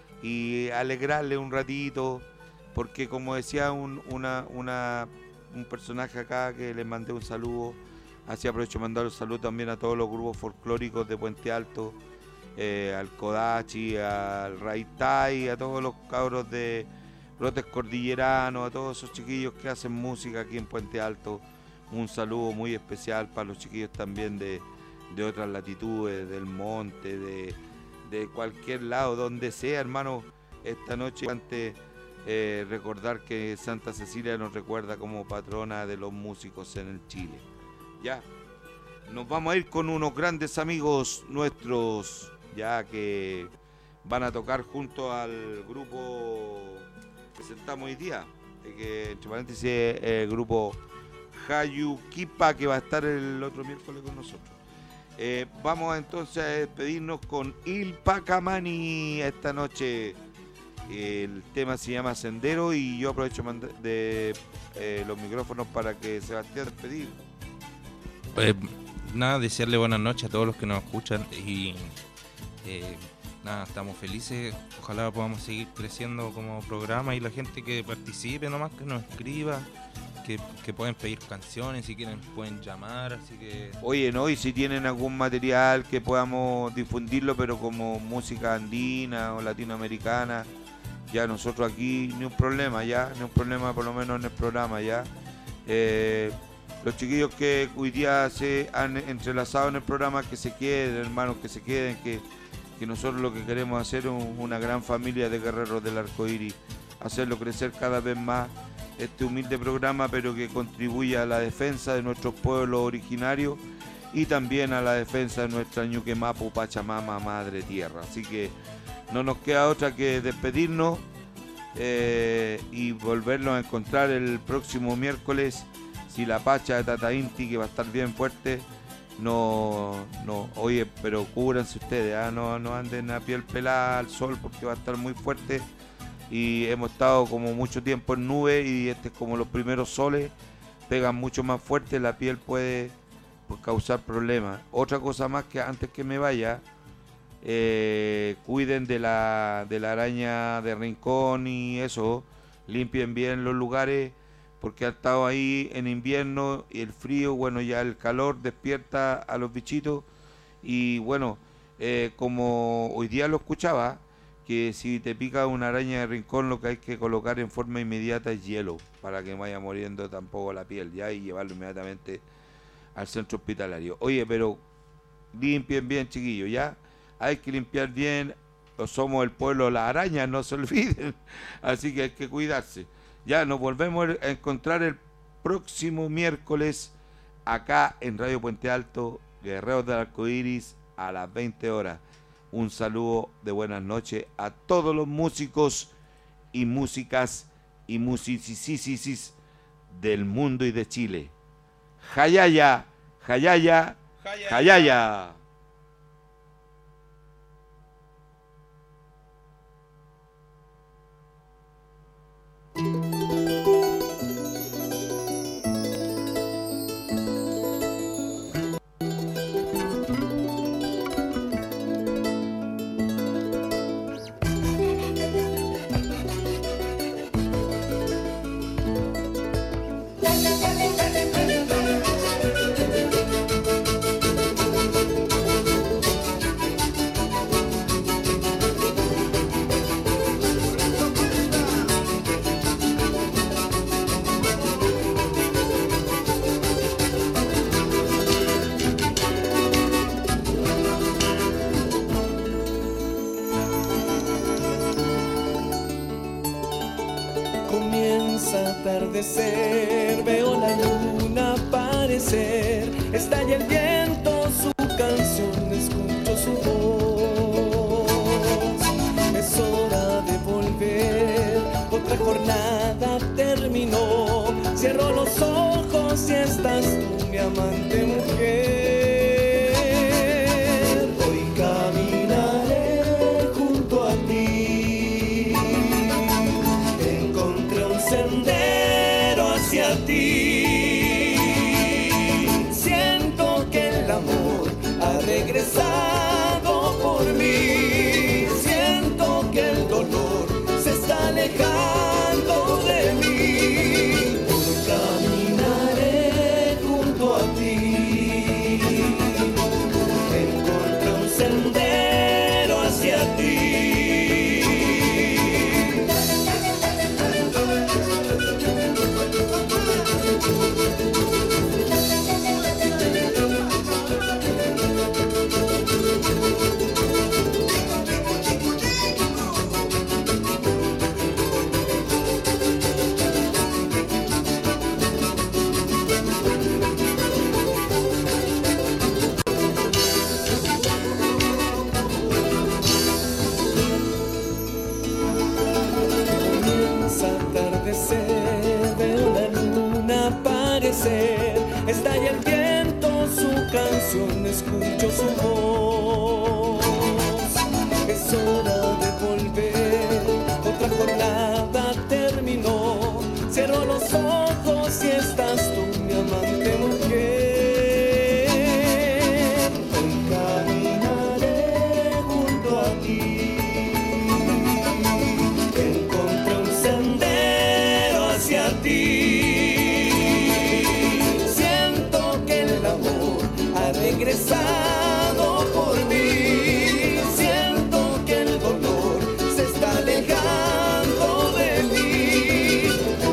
y alegrarle un ratito, porque como decía un, una, una, un personaje acá que les mandé un saludo, así aprovecho de mandar un saludo también a todos los grupos folclóricos de Puente Alto, eh, al Kodachi, al Raitai, a todos los cabros de Brotes Cordilleranos, a todos esos chiquillos que hacen música aquí en Puente Alto. Un saludo muy especial para los chiquillos también de, de otras latitudes, del monte, de, de cualquier lado, donde sea, hermano. Esta noche, antes eh, recordar que Santa Cecilia nos recuerda como patrona de los músicos en el Chile. Ya, nos vamos a ir con unos grandes amigos nuestros, ya que van a tocar junto al grupo que presentamos hoy día, que entre paréntesis el grupo Hayukipa, que va a estar el otro miércoles con nosotros. Eh, vamos entonces a despedirnos con Il Pacamani esta noche. El tema se llama Sendero y yo aprovecho de eh, los micrófonos para que Sebastián despedir. Eh, nada, desearle buenas noches a todos los que nos escuchan y eh, nada, estamos felices. Ojalá podamos seguir creciendo como programa y la gente que participe nomás, que nos escriba, que, que pueden pedir canciones, si quieren pueden llamar, así que... Oye, no, y si tienen algún material que podamos difundirlo, pero como música andina o latinoamericana, ya nosotros aquí ni un problema, ya, ni un problema por lo menos en el programa, ya. Eh, los chiquillos que hoy día se han entrelazado en el programa, que se queden, hermanos, que se queden, que, que nosotros lo que queremos hacer es un, una gran familia de guerreros del arcoíris, hacerlo crecer cada vez más, este humilde programa, pero que contribuya a la defensa de nuestros pueblos originarios y también a la defensa de nuestra Ñuquemapu, Pachamama, Madre Tierra. Así que no nos queda otra que despedirnos eh, y volvernos a encontrar el próximo miércoles, si la Pacha de Tata Inti, que va a estar bien fuerte, no, no, oye, pero cúbranse ustedes, ¿eh? no, no anden a piel pelada al sol porque va a estar muy fuerte. Y hemos estado como mucho tiempo en nube y este es como los primeros soles, pegan mucho más fuerte, la piel puede pues, causar problemas. Otra cosa más que antes que me vaya, eh, cuiden de la, de la araña de rincón y eso, limpien bien los lugares porque ha estado ahí en invierno y el frío, bueno, ya el calor despierta a los bichitos y bueno, eh, como hoy día lo escuchaba, que si te pica una araña de rincón lo que hay que colocar en forma inmediata es hielo para que no vaya muriendo tampoco la piel ya y llevarlo inmediatamente al centro hospitalario. Oye, pero limpien bien, chiquillos, ya hay que limpiar bien, somos el pueblo de las arañas, no se olviden, así que hay que cuidarse. Ya nos volvemos a encontrar el próximo miércoles acá en Radio Puente Alto, Guerreros del Arcoíris, a las veinte horas. Un saludo de buenas noches a todos los músicos y músicas y musicisisis del mundo y de Chile. Jayaya, jayaya, jayaya. Veo la luna aparecer, estalla el viento, su canción, escucho su voz. Es hora de volver, otra jornada terminó. Cierro los ojos y estás tú, mi amante mujer. Hoy caminaré junto a ti. el amor ha regresado por mí. Siento que el dolor se está alejando de mí. Caminaré junto a ti, encontré un sendero hacia ti. Estalla el viento su canción, escucho su voz. Es hora de volver, otra jornada terminó. Cierro los ojos y estás tú, mi amante mujer. Hoy caminaré junto a ti, encontré un sendero hacia ti. Regresado por mí, siento que el dolor se está alejando de mí.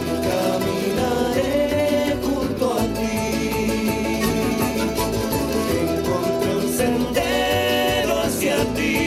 Caminaré junto a ti, encontré un sendero hacia ti.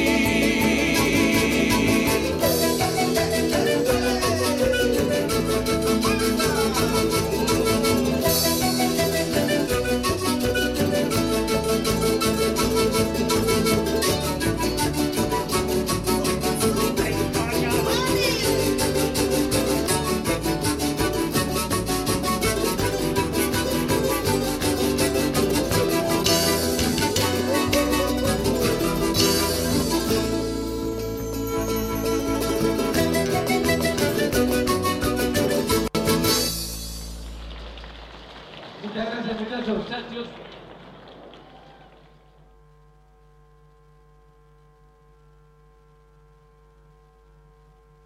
Muchas gracias, muchachos.